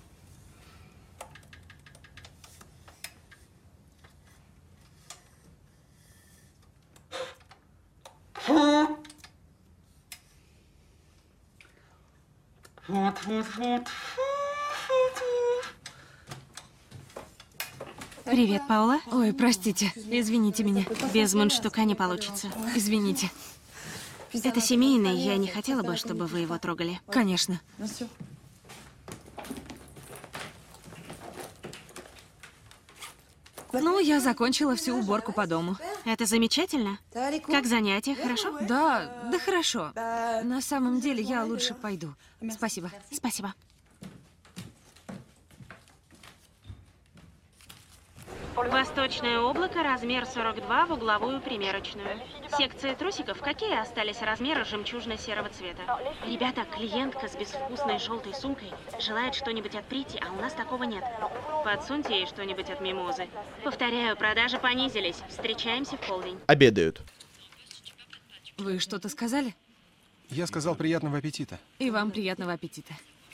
Привет, Паула. Ой, простите, извините меня. Без мундштука не получится. Извините. Это семейный, я не хотела бы, чтобы вы его трогали. Конечно. Ну, я закончила всю уборку по дому. Это замечательно. Как занятие, хорошо? Да хорошо. На самом деле, я лучше пойду. Спасибо. Спасибо. Восточное облако, размер 42 в угловую примерочную. Секция трусиков. Какие остались размеры жемчужно-серого цвета? Ребята, клиентка с безвкусной желтой сумкой желает что-нибудь от Прити, а у нас такого нет. Подсуньте ей что-нибудь от Мимозы. Повторяю, продажи понизились. Встречаемся в полдень. Обедают. Вы что-то сказали? Я сказал приятного аппетита. И вам приятного аппетита.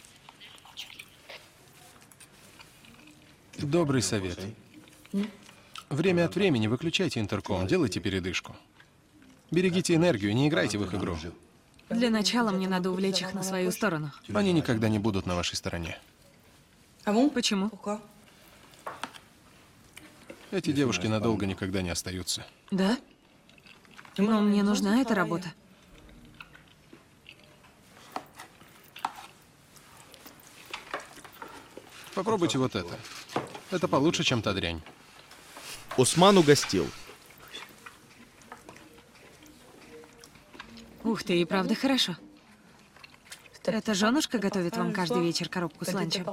Добрый совет. Время от времени выключайте интерком, делайте передышку. Берегите энергию, не играйте в их игру. Для начала мне надо увлечь их на свою сторону. Они никогда не будут на вашей стороне. Почему? Эти девушки надолго никогда не остаются. Да? Но мне нужна эта работа. Попробуйте вот это. Это получше, чем та дрянь. Осман угостил. Ух ты, и правда хорошо. Эта женушка готовит вам каждый вечер коробку с ланчем.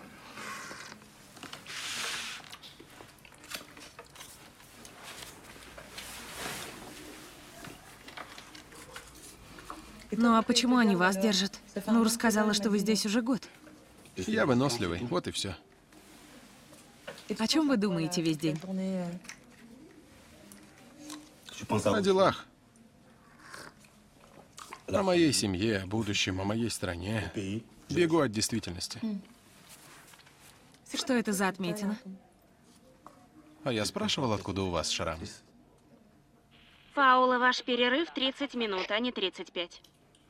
Ну а почему они вас держат? Нур сказала, что вы здесь уже год. Я выносливый, вот и все. О чем вы думаете весь день? О делах. О моей семье, о будущем, о моей стране. Бегу от действительности. Что это за отметина? А я спрашивал, откуда у вас шрам. Паула, ваш перерыв 30 минут, а не 35.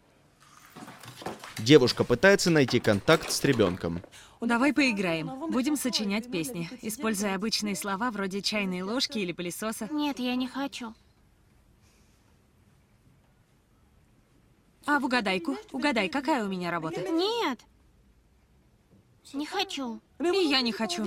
Девушка пытается найти контакт с ребенком. Давай поиграем. Будем сочинять песни, используя обычные слова вроде чайной ложки или пылесоса. Нет, я не хочу. А в угадайку? Угадай, какая у меня работа? Нет. Не хочу. И я не хочу.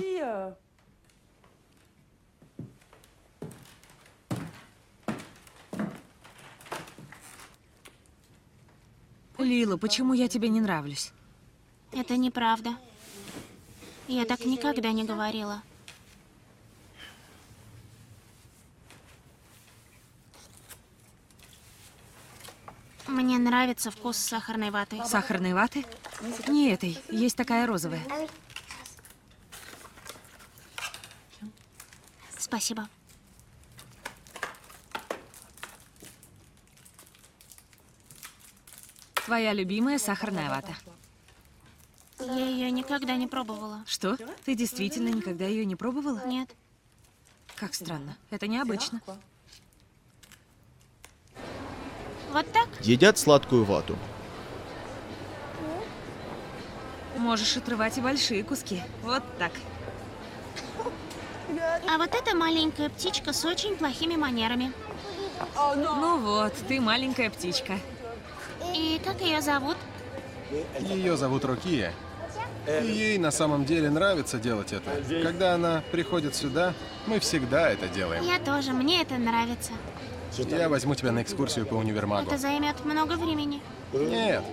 Лила, почему я тебе не нравлюсь? Это неправда. Я так никогда не говорила. Мне нравится вкус сахарной ваты. Сахарной ваты? Не этой, есть такая розовая. Спасибо. Твоя любимая сахарная вата. Я ее никогда не пробовала. Что? Ты действительно никогда ее не пробовала? Нет. Как странно. Это необычно. Вот так? Едят сладкую вату. Можешь отрывать и большие куски. Вот так. А вот эта маленькая птичка с очень плохими манерами. Ну вот, ты маленькая птичка. И как ее зовут? Ее зовут Рокия. И ей на самом деле нравится делать это. Когда она приходит сюда, мы всегда это делаем. Я тоже, мне это нравится. Я возьму тебя на экскурсию по универмагу. Это займет много времени. Нет.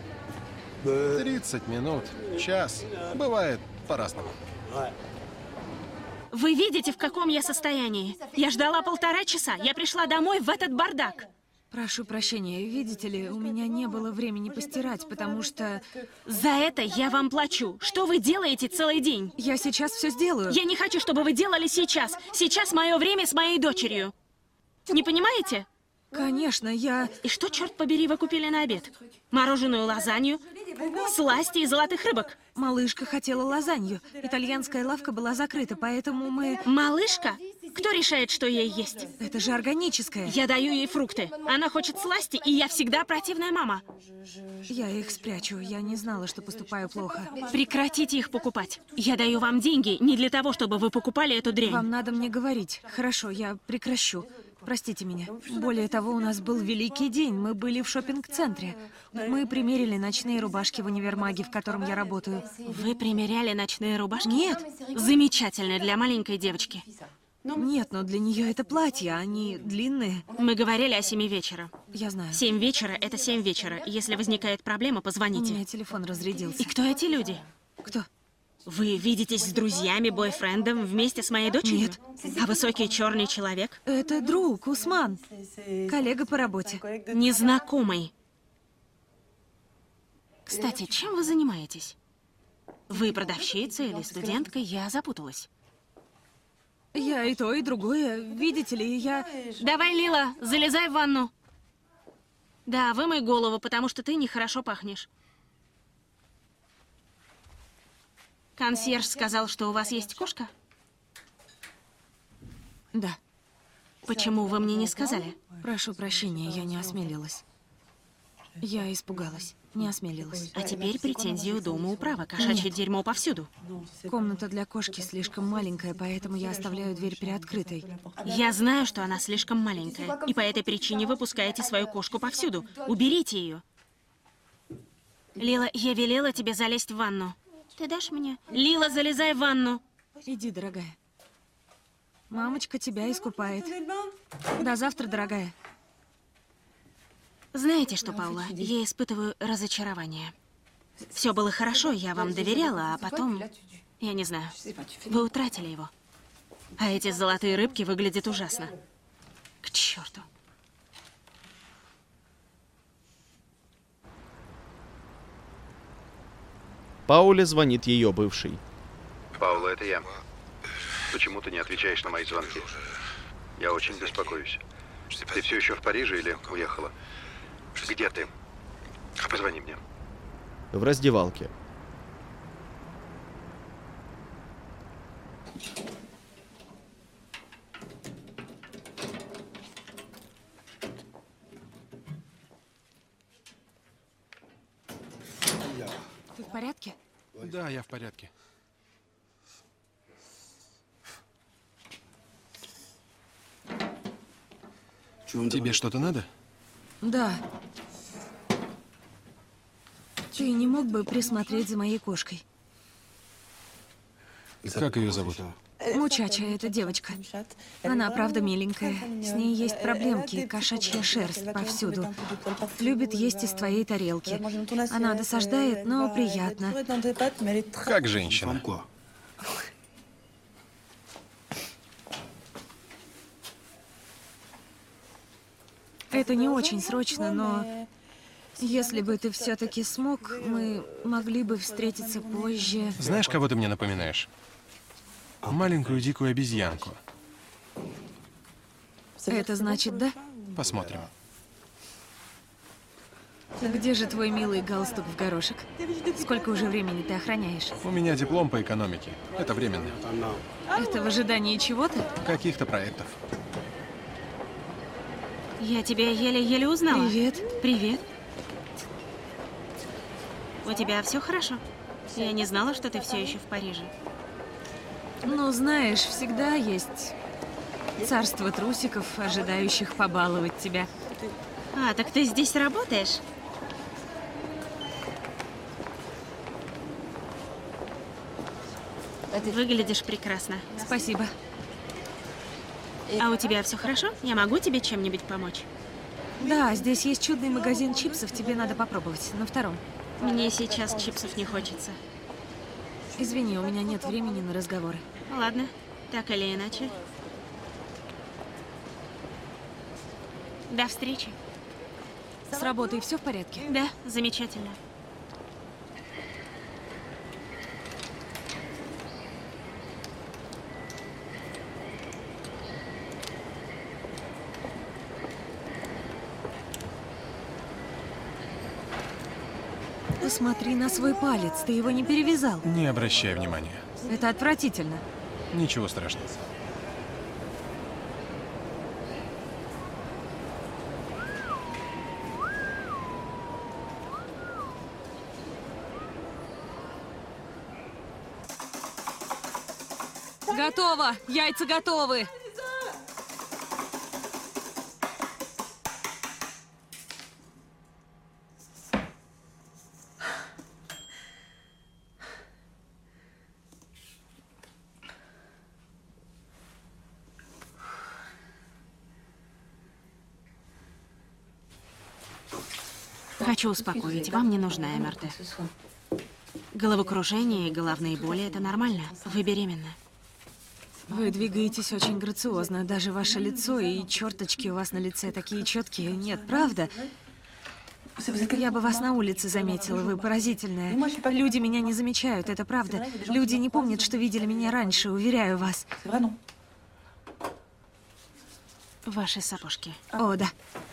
30 минут, час. Бывает по-разному. Вы видите, в каком я состоянии? Я ждала 1,5 часа. Я пришла домой в этот бардак. Прошу прощения, видите ли, у меня не было времени постирать, потому что... За это я вам плачу. Что вы делаете целый день? Я сейчас все сделаю. Я не хочу, чтобы вы делали сейчас. Сейчас мое время с моей дочерью. Не понимаете? Конечно, я... И что, черт побери, вы купили на обед? Мороженую лазанью? Сласти и золотых рыбок? Малышка хотела лазанью. Итальянская лавка была закрыта, поэтому мы... Малышка? Кто решает, что ей есть? Это же органическое. Я даю ей фрукты. Она хочет сласти, и я всегда противная мама. Я их спрячу. Я не знала, что поступаю плохо. Прекратите их покупать. Я даю вам деньги не для того, чтобы вы покупали эту дрянь. Вам надо мне говорить. Хорошо, я прекращу. Простите меня. Более того, у нас был великий день. Мы были в шоппинг-центре. Мы примерили ночные рубашки в универмаге, в котором я работаю. Вы примеряли ночные рубашки? Нет. Замечательно для маленькой девочки. Нет, но для нее это платья, они длинные. Мы говорили о 7 вечера. Я знаю. 7 вечера — это 7 вечера. Если возникает проблема, У позвоните. меня телефон разрядился. И кто эти люди? Кто? Вы видитесь с друзьями, бойфрендом вместе с моей дочерью? Нет. А высокий черный человек? Это друг, Усман. Коллега по работе. Незнакомый. Кстати, чем вы занимаетесь? Вы продавщица или студентка? Я запуталась. Я и то, и другое. Видите ли, я... Давай, Лила, залезай в ванну. Да, вымой голову, потому что ты нехорошо пахнешь. Консьерж сказал, что у вас есть кошка? Да. Почему вы мне не сказали? Прошу прощения, я не осмелилась. Я испугалась. Не осмелилась. А теперь претензию Дома управы. Кошачье дерьмо повсюду. Комната для кошки слишком маленькая, поэтому я оставляю дверь приоткрытой. Я знаю, что она слишком маленькая, и по этой причине вы пускаете свою кошку повсюду. Уберите ее. Лила, я велела тебе залезть в ванну. Ты дашь мне? Лила, залезай в ванну. Иди, дорогая. Мамочка тебя искупает. До завтра, дорогая. Знаете что, Паула, я испытываю разочарование. Все было хорошо, я вам доверяла, а потом... Я не знаю. Вы утратили его. А эти золотые рыбки выглядят ужасно. К черту. Пауле звонит ее бывший. Паула, это я. Почему ты не отвечаешь на мои звонки? Я очень беспокоюсь. Ты все еще в Париже или уехала? Где ты? Позвони мне. В раздевалке. Ты в порядке? Да, я в порядке. Тебе что-то надо? Да. Ты не мог бы присмотреть за моей кошкой? Как ее зовут? Мучача, это девочка. Она, правда, миленькая. С ней есть проблемки, кошачья шерсть повсюду. Любит есть из твоей тарелки. Она досаждает, но приятно. Как женщина. Это не очень срочно, но если бы ты все-таки смог, мы могли бы встретиться позже. Знаешь, кого ты мне напоминаешь? Маленькую дикую обезьянку. Это значит, да? Посмотрим. Где же твой милый галстук в горошек? Сколько уже времени ты охраняешь? У меня диплом по экономике. Это временно. Это в ожидании чего-то? Каких-то проектов. Я тебя еле-еле узнала. Привет. Привет. У тебя все хорошо? Я не знала, что ты все еще в Париже. Ну, знаешь, всегда есть царство трусиков, ожидающих побаловать тебя. А, так ты здесь работаешь? Выглядишь прекрасно. Спасибо. А у тебя все хорошо? Я могу тебе чем-нибудь помочь? Да, здесь есть чудный магазин чипсов, тебе надо попробовать. На втором. Мне сейчас чипсов не хочется. Извини, у меня нет времени на разговоры. Ладно. Так или иначе. До встречи. С работой все в порядке? Да, замечательно. Посмотри на свой палец, ты его не перевязал. Не обращай внимания. Это отвратительно. Ничего страшного. Готово! Яйца готовы! Хочу успокоить, вам не нужна МРТ. Головокружение и головные боли – это нормально. Вы беременны. Вы двигаетесь очень грациозно. Даже ваше лицо и черточки у вас на лице такие четкие. Нет, правда? Я бы вас на улице заметила, вы поразительная. Люди меня не замечают, это правда. Люди не помнят, что видели меня раньше, уверяю вас. Ваши сапожки. О, да.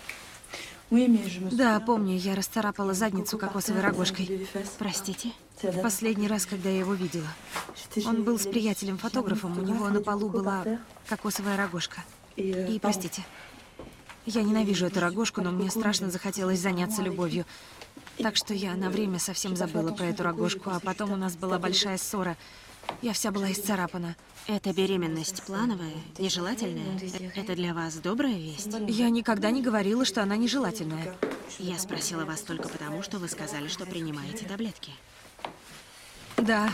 Да, помню, я расцарапала задницу кокосовой рогожкой. Простите? Последний раз, когда я его видела. Он был с приятелем-фотографом, у него на полу была кокосовая рогожка. И, простите, я ненавижу эту рогожку, но мне страшно захотелось заняться любовью. Так что я на время совсем забыла про эту рогожку, а потом у нас была большая ссора. Я вся была исцарапана. Эта беременность плановая, нежелательная? Это для вас добрая весть? Я никогда не говорила, что она нежелательная. Я спросила вас только потому, что вы сказали, что принимаете таблетки. Да.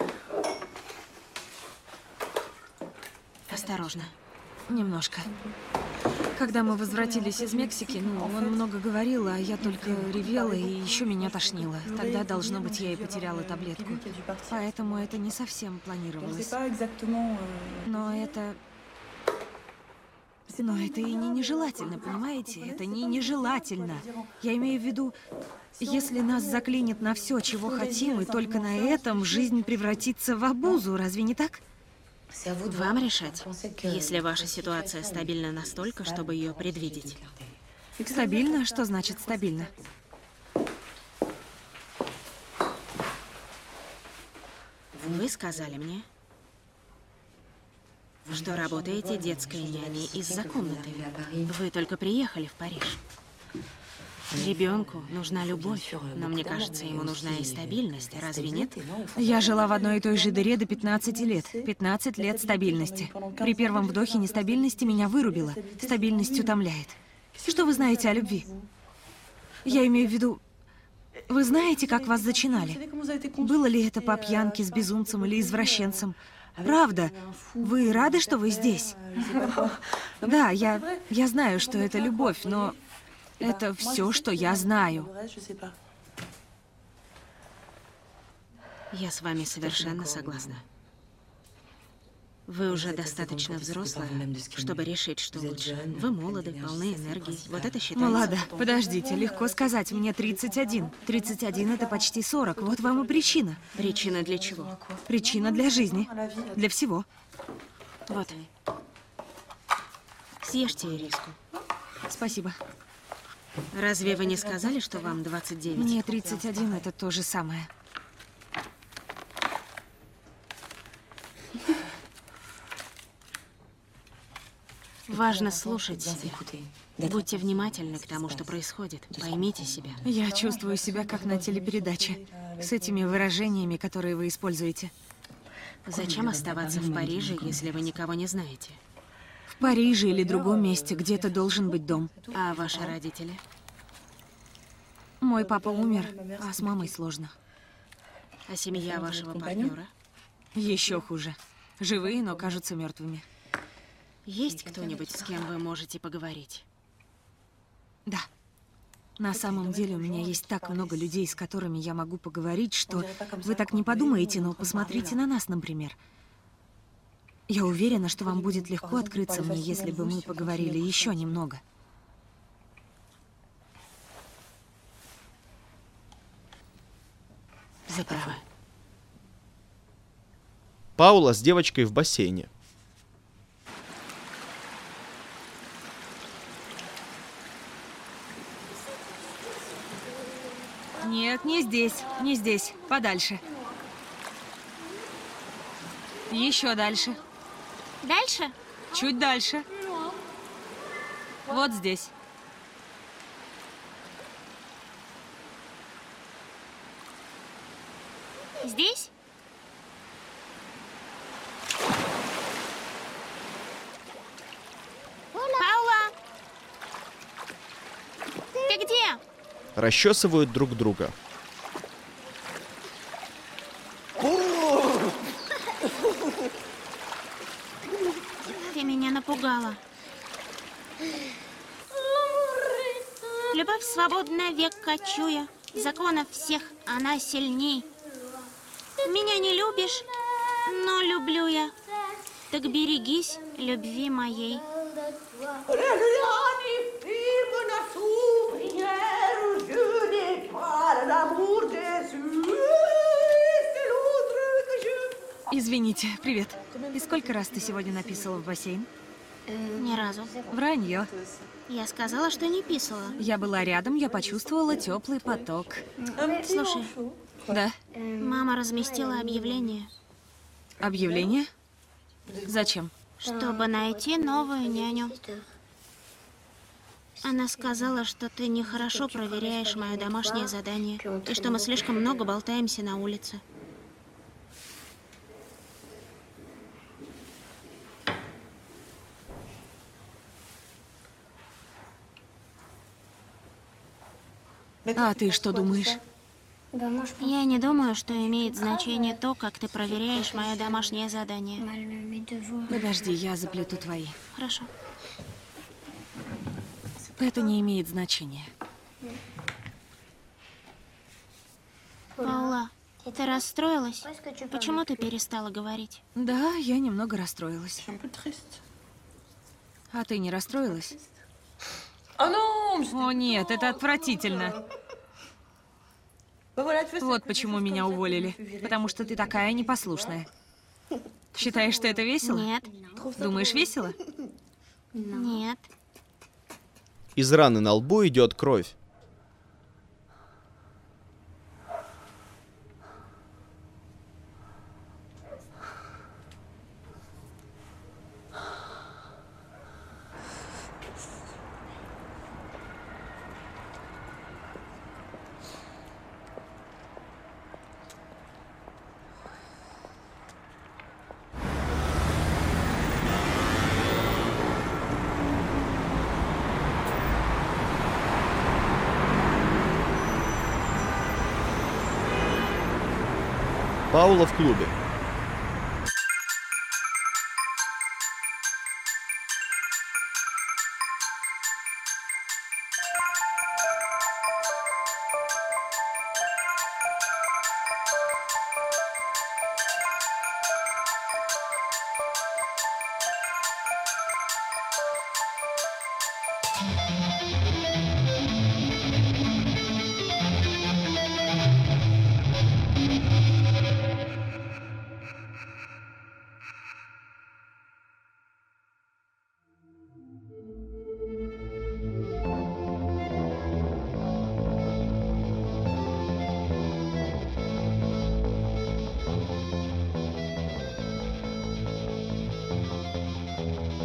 Осторожно. Немножко. Когда мы возвратились из Мексики, он много говорил, а я только ревела, и еще меня тошнило. Тогда, должно быть, я и потеряла таблетку. Поэтому это не совсем планировалось. Но это и не нежелательно, понимаете? Это не нежелательно. Я имею в виду, если нас заклинит на все, чего хотим, и только на этом жизнь превратится в обузу, разве не так? Вам решать, если ваша ситуация стабильна настолько, чтобы ее предвидеть. Стабильно? Что значит стабильно? Вы сказали мне, что работаете детской няней из-за комнаты. Вы только приехали в Париж. Ребенку нужна любовь, но мне кажется, ему нужна и стабильность, разве нет? Я жила в одной и той же дыре до 15 лет. 15 лет стабильности. При первом вдохе нестабильности меня вырубило. Стабильность утомляет. Что вы знаете о любви? Я имею в виду, вы знаете, как вас зачинали? Было ли это по пьянке с безумцем или извращенцем? Правда? Вы рады, что вы здесь? Да, я знаю, что это любовь, но это все, что я знаю. Я с вами совершенно согласна. Вы уже достаточно взрослая, чтобы решить, что лучше. Вы молоды, полны энергии. Вот это считается... Молода. Подождите, легко сказать, мне 31. 31 — это почти 40. Вот вам и причина. Причина для чего? Причина для жизни. Для всего. Вот. Съешьте ириску. Спасибо. Разве вы не сказали, что вам 29? Мне 31 — это то же самое. Важно слушать себя. Будьте внимательны к тому, что происходит. Поймите себя. Я чувствую себя как на телепередаче. С этими выражениями, которые вы используете. Зачем оставаться в Париже, если вы никого не знаете? В Париже или другом месте где-то должен быть дом. А ваши родители? Мой папа умер, а с мамой сложно. А семья вашего партнера? Еще хуже. Живые, но кажутся мертвыми. Есть кто-нибудь, с кем вы можете поговорить? Да. На самом деле у меня есть так много людей, с которыми я могу поговорить, что вы так не подумаете, но посмотрите на нас, например. Я уверена, что вам будет легко открыться мне, если бы мы поговорили еще немного. Заправа. Паула с девочкой в бассейне. Нет, не здесь, не здесь. Подальше. Еще дальше. Дальше? Чуть дальше. Вот здесь. Здесь? Паула! Ты где? Расчесывают друг друга. Ты меня напугала. Любовь свободна век кочуя, законов всех она сильней. Меня не любишь, но люблю я. Так берегись любви моей. Извините, привет. И сколько раз ты сегодня написала в бассейн? Ни разу. Вранье. Я сказала, что не писала. Я была рядом, я почувствовала теплый поток. Слушай, Да. мама разместила объявление, Объявление? Зачем? чтобы найти новую няню. Она сказала, что ты нехорошо проверяешь мое домашнее задание, и что мы слишком много болтаемся на улице. А ты что думаешь? Я не думаю, что имеет значение то, как ты проверяешь мое домашнее задание. Подожди, я заплету твои. Хорошо. Это не имеет значения. Паула, ты расстроилась? Почему ты перестала говорить? Да, я немного расстроилась. А ты не расстроилась? О нет, это отвратительно. Вот почему меня уволили. Потому что ты такая непослушная. Считаешь, что это весело? Нет. Думаешь, весело? Нет. Из раны на лбу идет кровь. Паула в клубе.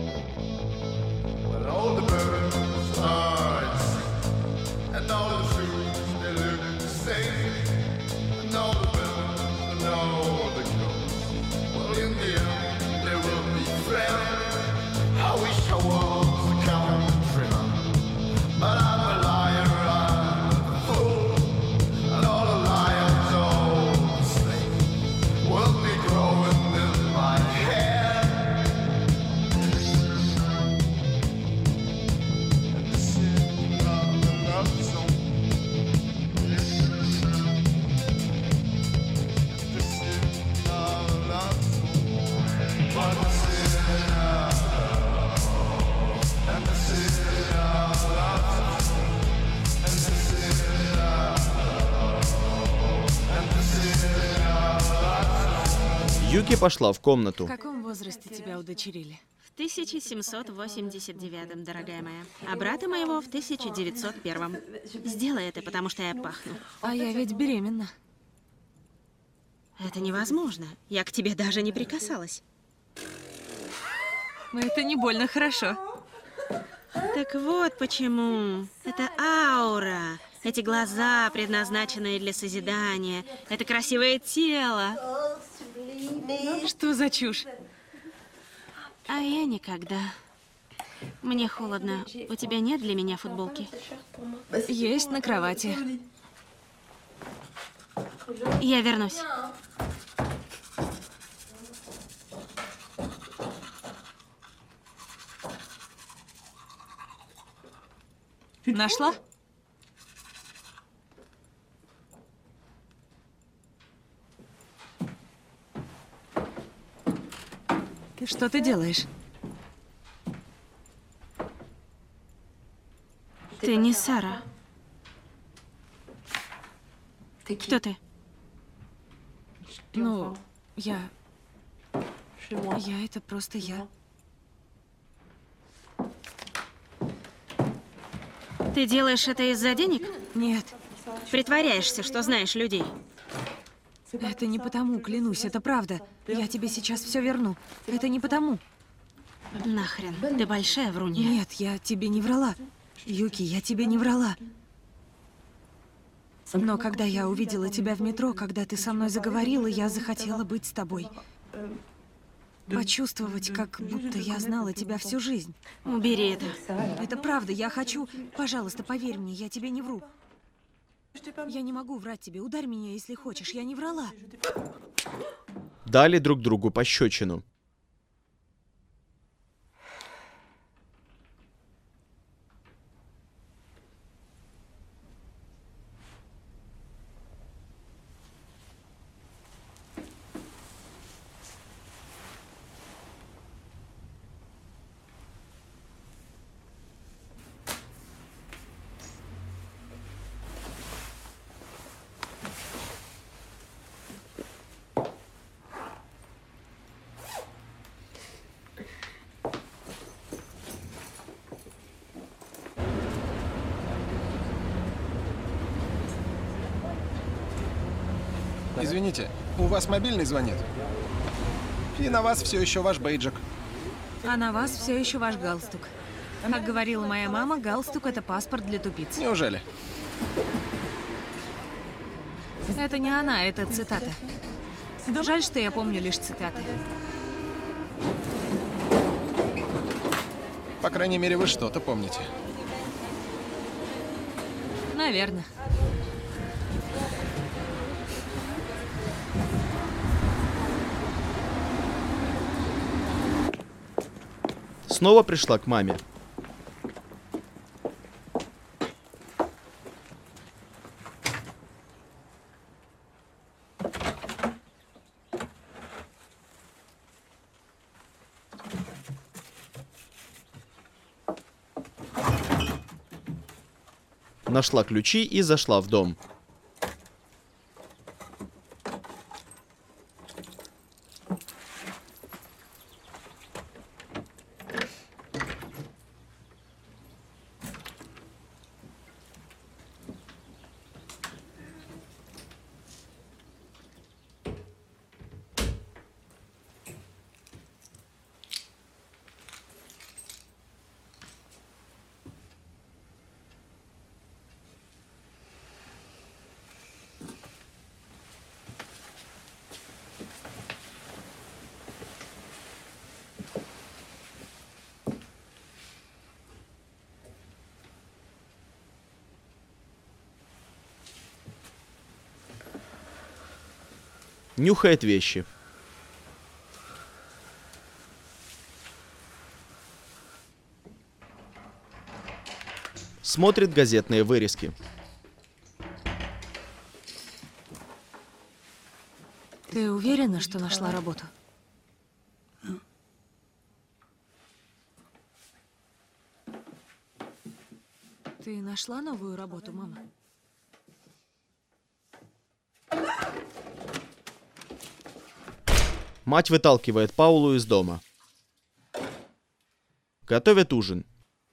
When all the burden starts and all the Юки пошла в В комнату. каком возрасте тебя удочерили? В 1789, дорогая моя. А брата моего в 1901. Сделай это, потому что я пахну. А я ведь беременна. Это невозможно. Я к тебе даже не прикасалась. Это не больно хорошо. Так вот почему. Это аура. Эти глаза, предназначенные для созидания. Это красивое тело. Что за чушь? А я никогда. Мне холодно. У тебя нет для меня футболки? Есть на кровати. Я вернусь. Нашла? Что ты делаешь? Ты не Сара. Кто ты? Ну, я это просто я. Ты делаешь это из-за денег? Нет, Притворяешься, что знаешь людей. это не потому, клянусь, это правда. Я тебе сейчас все верну. Это не потому. Нахрен, ты большая врунья. Нет, я тебе не врала. Юки, я тебе не врала. Но когда я увидела тебя в метро, когда ты со мной заговорила, я захотела быть с тобой. Почувствовать, как будто я знала тебя всю жизнь. Убери это. Это правда, я хочу... Пожалуйста, поверь мне, я тебе не вру. Я не могу врать тебе. Ударь меня, если хочешь. Я не врала. Дали друг другу пощечину. Извините, у вас мобильный звонит? И на вас все еще ваш бейджик. А на вас все еще ваш галстук. Как говорила моя мама, галстук — это паспорт для тупиц. Неужели? Это не она, это цитата. Жаль, что я помню лишь цитаты. По крайней мере, вы что-то помните. Наверное. Снова пришла к маме. Нашла ключи и зашла в дом. Нюхает вещи. Смотрит газетные вырезки. Ты уверена, что нашла работу? Ты нашла новую работу, мама? Мать выталкивает Паулу из дома. Готовят ужин.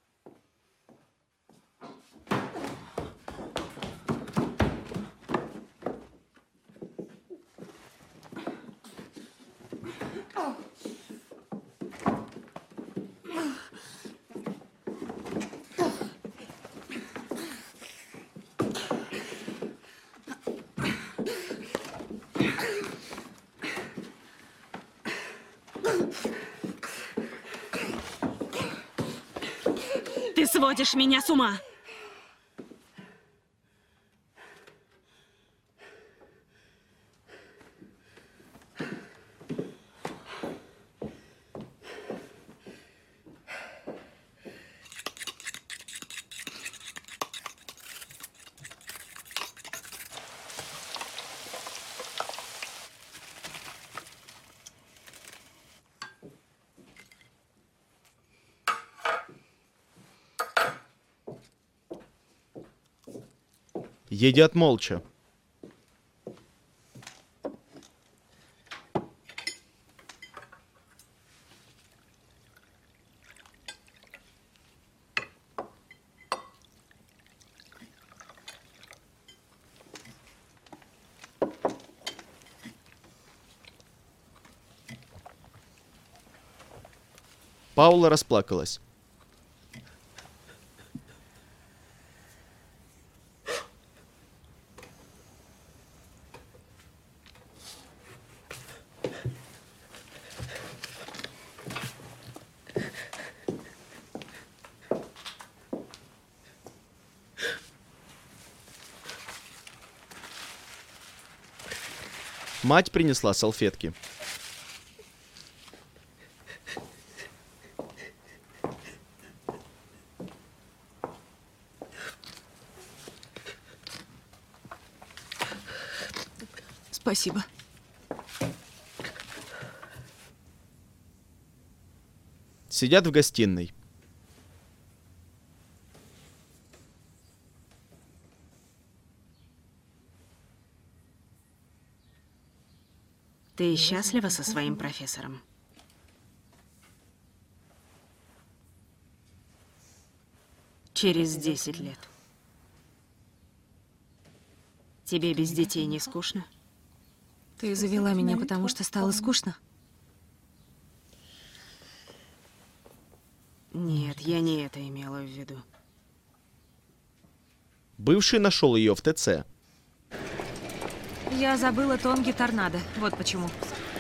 Ты сводишь меня с ума! Едят молча. Паула расплакалась. Мать принесла салфетки. Спасибо. Сидят в гостиной. Ты счастлива со своим профессором? Через 10 лет. Тебе без детей не скучно? Ты завела меня, потому что стало скучно? Нет, я не это имела в виду. Бывший нашел ее в ТЦ. Я забыла тонги торнадо. Вот почему.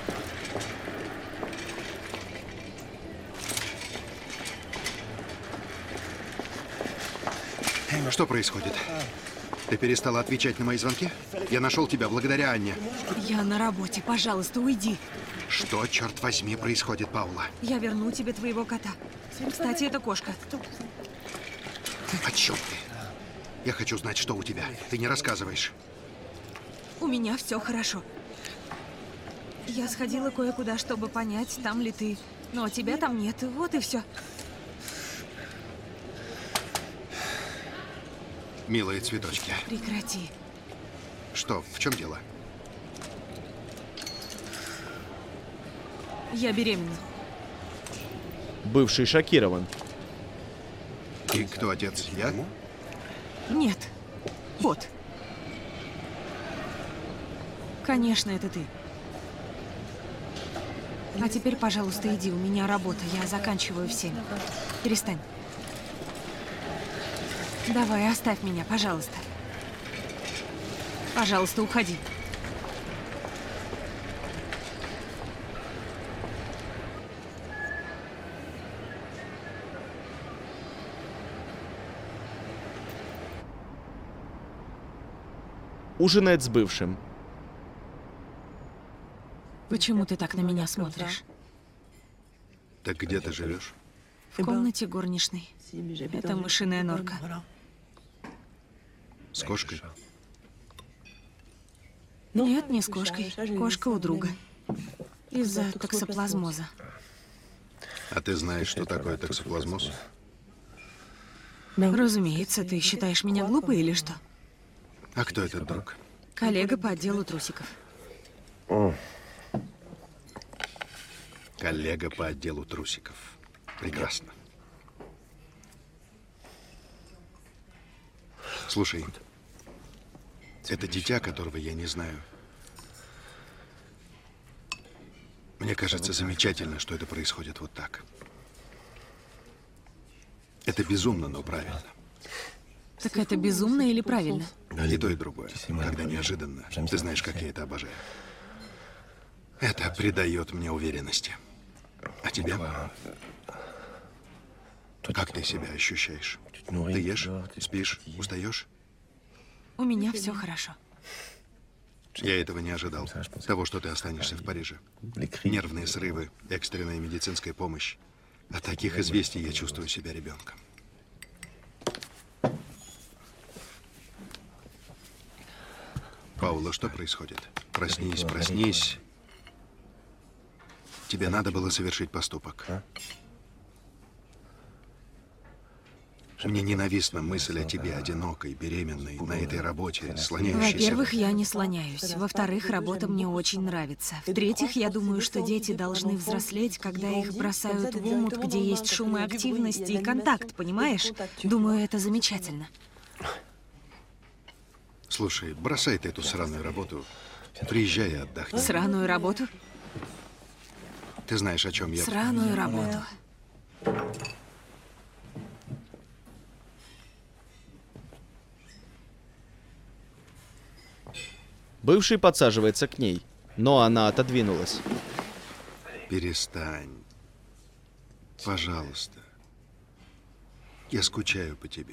Что происходит? Ты перестала отвечать на мои звонки? Я нашел тебя благодаря Анне. Я на работе. Пожалуйста, уйди. Что, черт возьми, происходит, Паула? Я верну тебе твоего кота. Кстати, это кошка. О чем ты? Я хочу знать, что у тебя. Ты не рассказываешь. У меня все хорошо. Я сходила кое-куда, чтобы понять, там ли ты. Но тебя там нет. Вот и все. Милые цветочки. Прекрати. Что, в чем дело? Я беременна. Бывший шокирован. И кто отец? Я? Нет. Вот. Конечно, это ты. А теперь, пожалуйста, иди. У меня работа. Я заканчиваю в 7. Перестань. Давай, оставь меня, пожалуйста. Пожалуйста, уходи. Ужинает с бывшим. Почему ты так на меня смотришь? Так где ты живешь? В комнате горничной. Это мышиная норка. С кошкой? Нет, не с кошкой. Кошка у друга. Из-за токсоплазмоза. А ты знаешь, что такое токсоплазмоз? Разумеется, ты считаешь меня глупой или что? А кто этот друг? Коллега по отделу трусиков. Коллега по отделу трусиков. Прекрасно. Слушай, это дитя, которого я не знаю. Мне кажется замечательно, что это происходит вот так. Это безумно, но правильно. Так это безумно или правильно? И то, и другое. Когда неожиданно. Ты знаешь, как я это обожаю. Это придает мне уверенности. А тебе? Как ты себя ощущаешь? Ты ешь? Спишь? Устаешь? У меня все хорошо. Я этого не ожидал. Того, что ты останешься в Париже. Нервные срывы, экстренная медицинская помощь. От таких известий я чувствую себя ребенком. Паула, что происходит? Проснись, проснись. Тебе надо было совершить поступок. Мне ненавистна мысль о тебе, одинокой, беременной, на этой работе, слоняющейся. Во-первых, я не слоняюсь. Во-вторых, работа мне очень нравится. В-третьих, я думаю, что дети должны взрослеть, когда их бросают в омут, где есть шум и активность, и контакт, понимаешь? Думаю, это замечательно. Слушай, бросай ты эту сраную работу. Приезжай и отдохни. Сраную работу? Ты знаешь, о чем я. Сраную работу. Бывший подсаживается к ней, но она отодвинулась. Перестань. Пожалуйста. Я скучаю по тебе.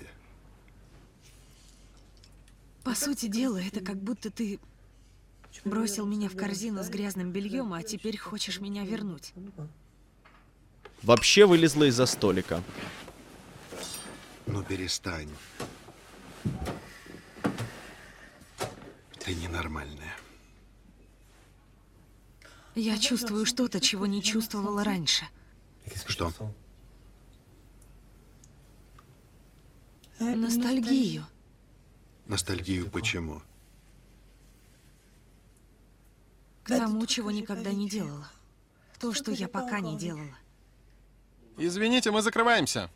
По сути дела, это как будто ты бросил меня в корзину с грязным бельем, а теперь хочешь меня вернуть. Вообще вылезла из-за столика. Ну перестань. Ты ненормальная. Я чувствую что-то, чего не чувствовала раньше. Что? Ностальгию. Ностальгию почему? К тому, чего никогда не делала. То, что я пока не делала. Извините, мы закрываемся.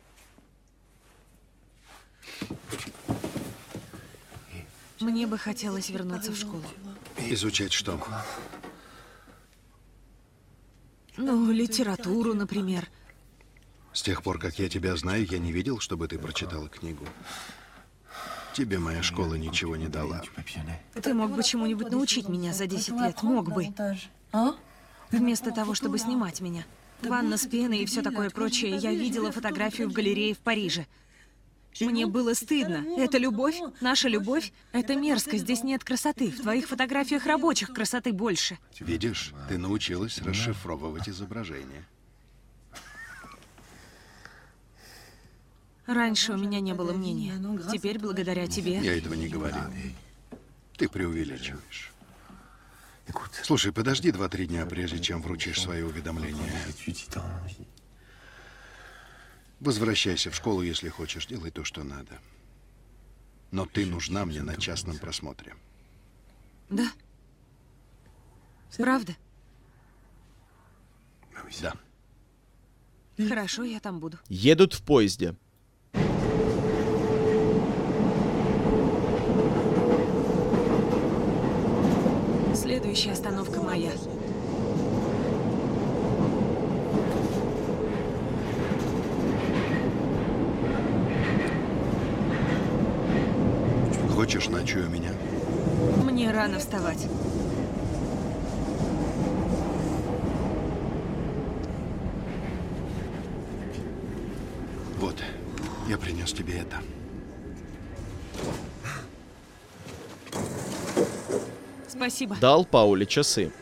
Мне бы хотелось вернуться в школу. Изучать что? Ну, литературу, например. С тех пор, как я тебя знаю, я не видел, чтобы ты прочитала книгу. Тебе моя школа ничего не дала. Ты мог бы чему-нибудь научить меня за 10 лет, мог бы. Вместо того, чтобы снимать меня. Ванна с пеной и все такое прочее. Я видела фотографию в галерее в Париже. Мне было стыдно. Это любовь? Наша любовь? Это мерзко, здесь нет красоты. В твоих фотографиях рабочих красоты больше. Видишь, ты научилась расшифровывать изображения. Раньше у меня не было мнения. Теперь, благодаря тебе... Я этого не говорил. Ты преувеличиваешь. Слушай, подожди 2-3 дня, прежде чем вручишь свое уведомление. Возвращайся в школу, если хочешь, делай то, что надо. Но ты нужна мне на частном просмотре. Да? Правда? Да. Хорошо, я там буду. Едут в поезде. Следующая остановка моя. Хочешь, ночуй у меня? Мне рано вставать. Вот, я принес тебе это. Спасибо. Дал Пауле часы.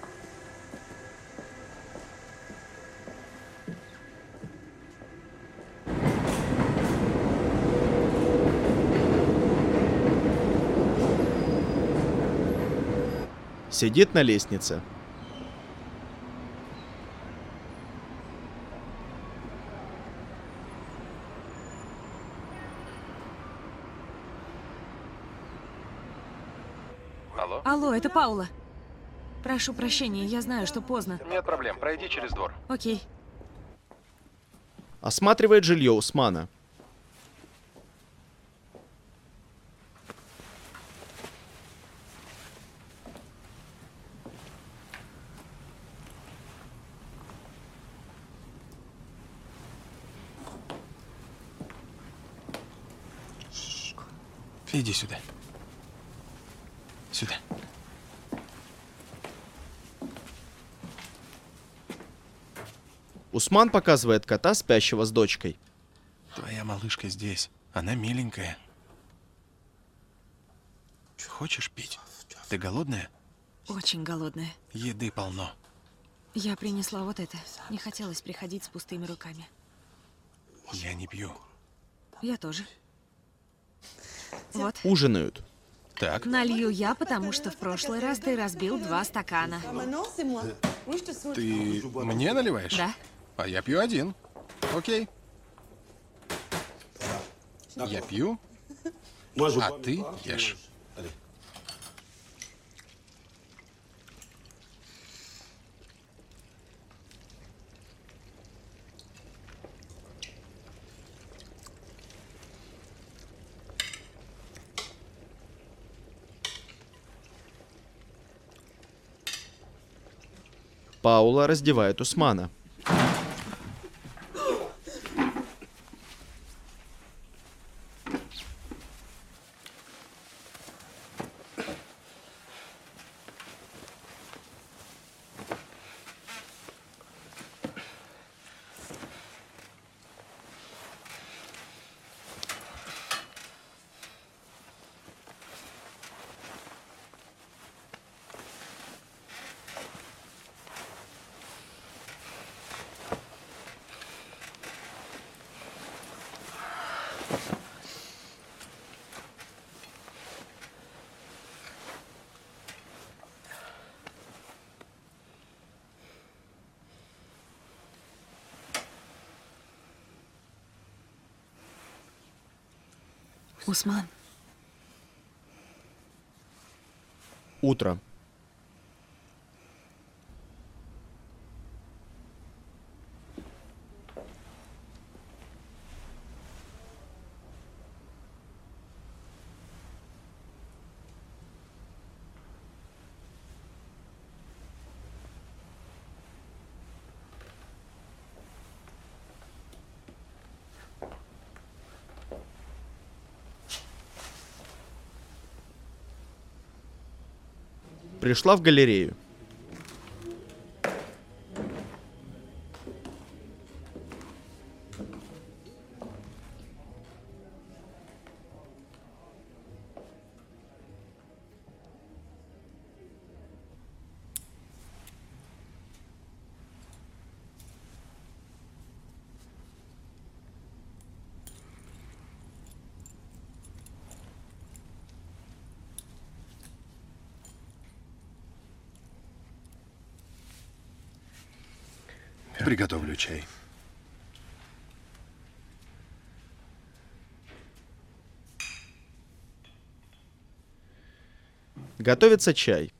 Сидит на лестнице. Алло, это Паула. Прошу прощения, я знаю, что поздно. Нет проблем, пройди через двор. Окей. Осматривает жилье Усмана. Иди сюда. Сюда. Усман показывает кота, спящего с дочкой. Твоя малышка здесь. Она миленькая. Хочешь пить? Ты голодная? Очень голодная. Еды полно. Я принесла вот это. Не хотелось приходить с пустыми руками. Я не пью. Я тоже. Вот. Ужинают. Так, Налью я, потому что в прошлый раз ты разбил 2 стакана. ты мне наливаешь? Да. А я пью 1. Окей. Я пью, а ты ешь. Паула раздевает Усмана. Усман, Утро. Пришла в галерею. Приготовлю чай. Готовится чай.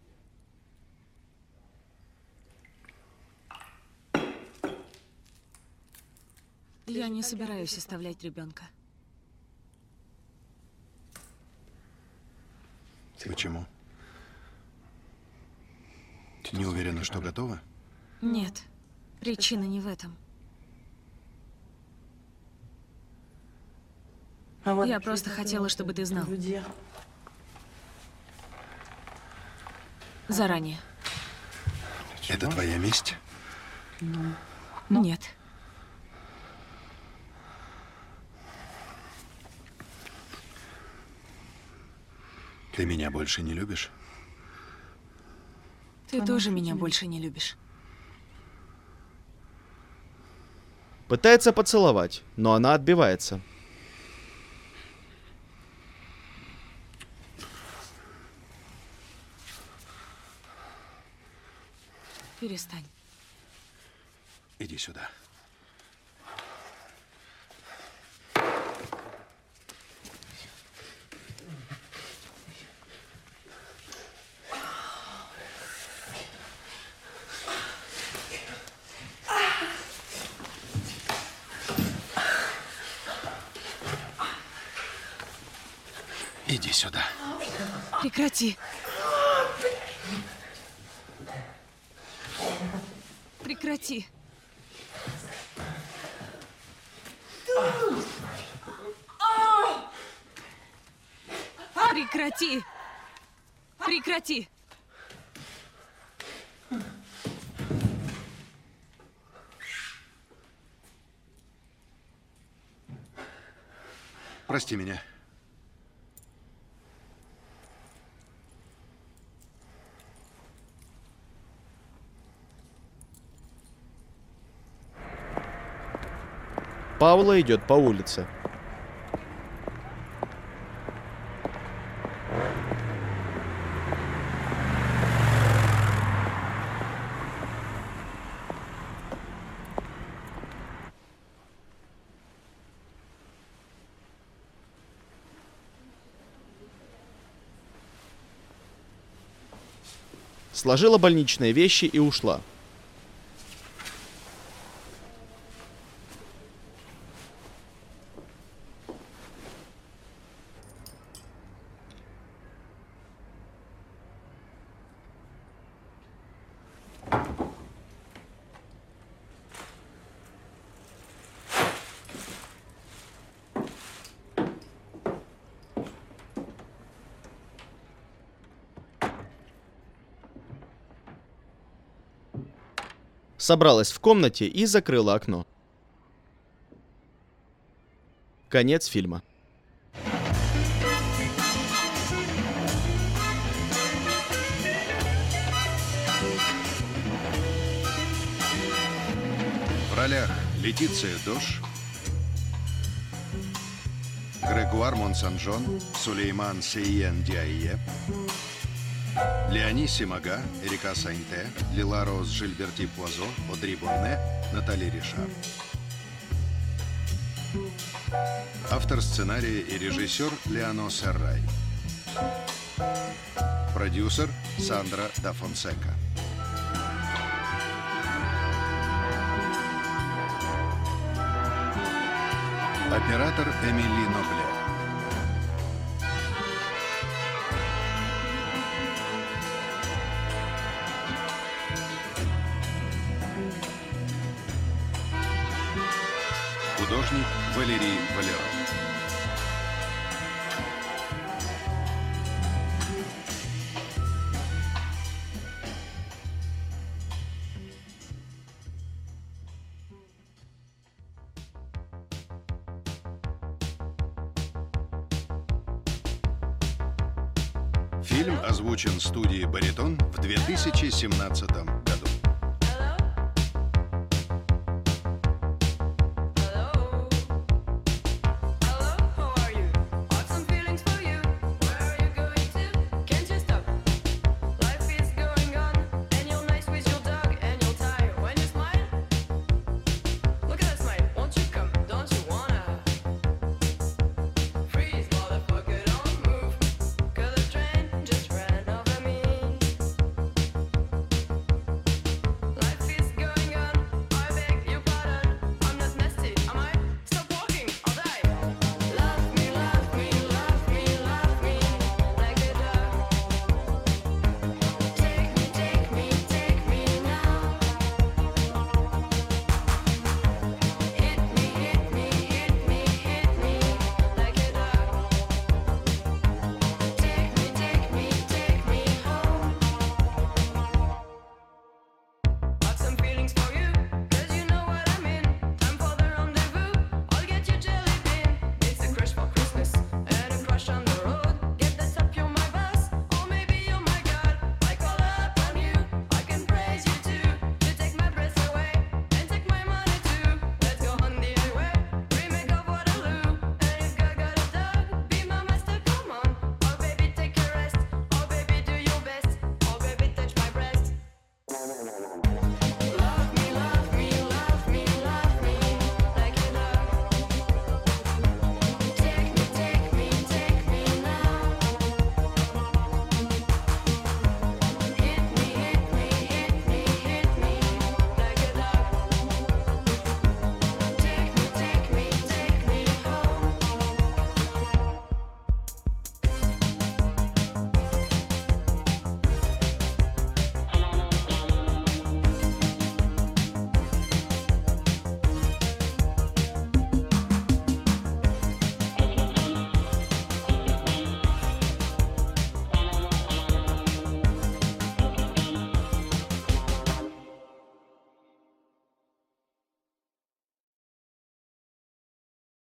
я не собираюсь оставлять ребенка. Почему? Ты не уверена, что готова? Нет, причина не в этом. Я просто хотела, чтобы ты знал. Заранее. Это твоя месть? Нет. Ты меня больше не любишь? Ты тоже меня больше не любишь. Пытается поцеловать, но она отбивается. Перестань. Иди сюда. Иди сюда. Прекрати. Прекрати. Прекрати. Прекрати. Прости меня. Паула идет по улице. Сложила больничные вещи и ушла. Собралась в комнате и закрыла окно. Конец фильма. В ролях Летиция Дош, Грегуар Монсанжон, Сулейман Сейен Диайе, Леони Симага, Эрика Сайнте, Лила Роз Жильберти Пуазо, Одри Бонне, Натали Ришар. Автор сценария и режиссер Леоно Серрай. Продюсер Сандра да Фонсека. Оператор Эмили Нобле. Художник Валерий Валерон. Фильм озвучен студией «Баритон» в 2017 году.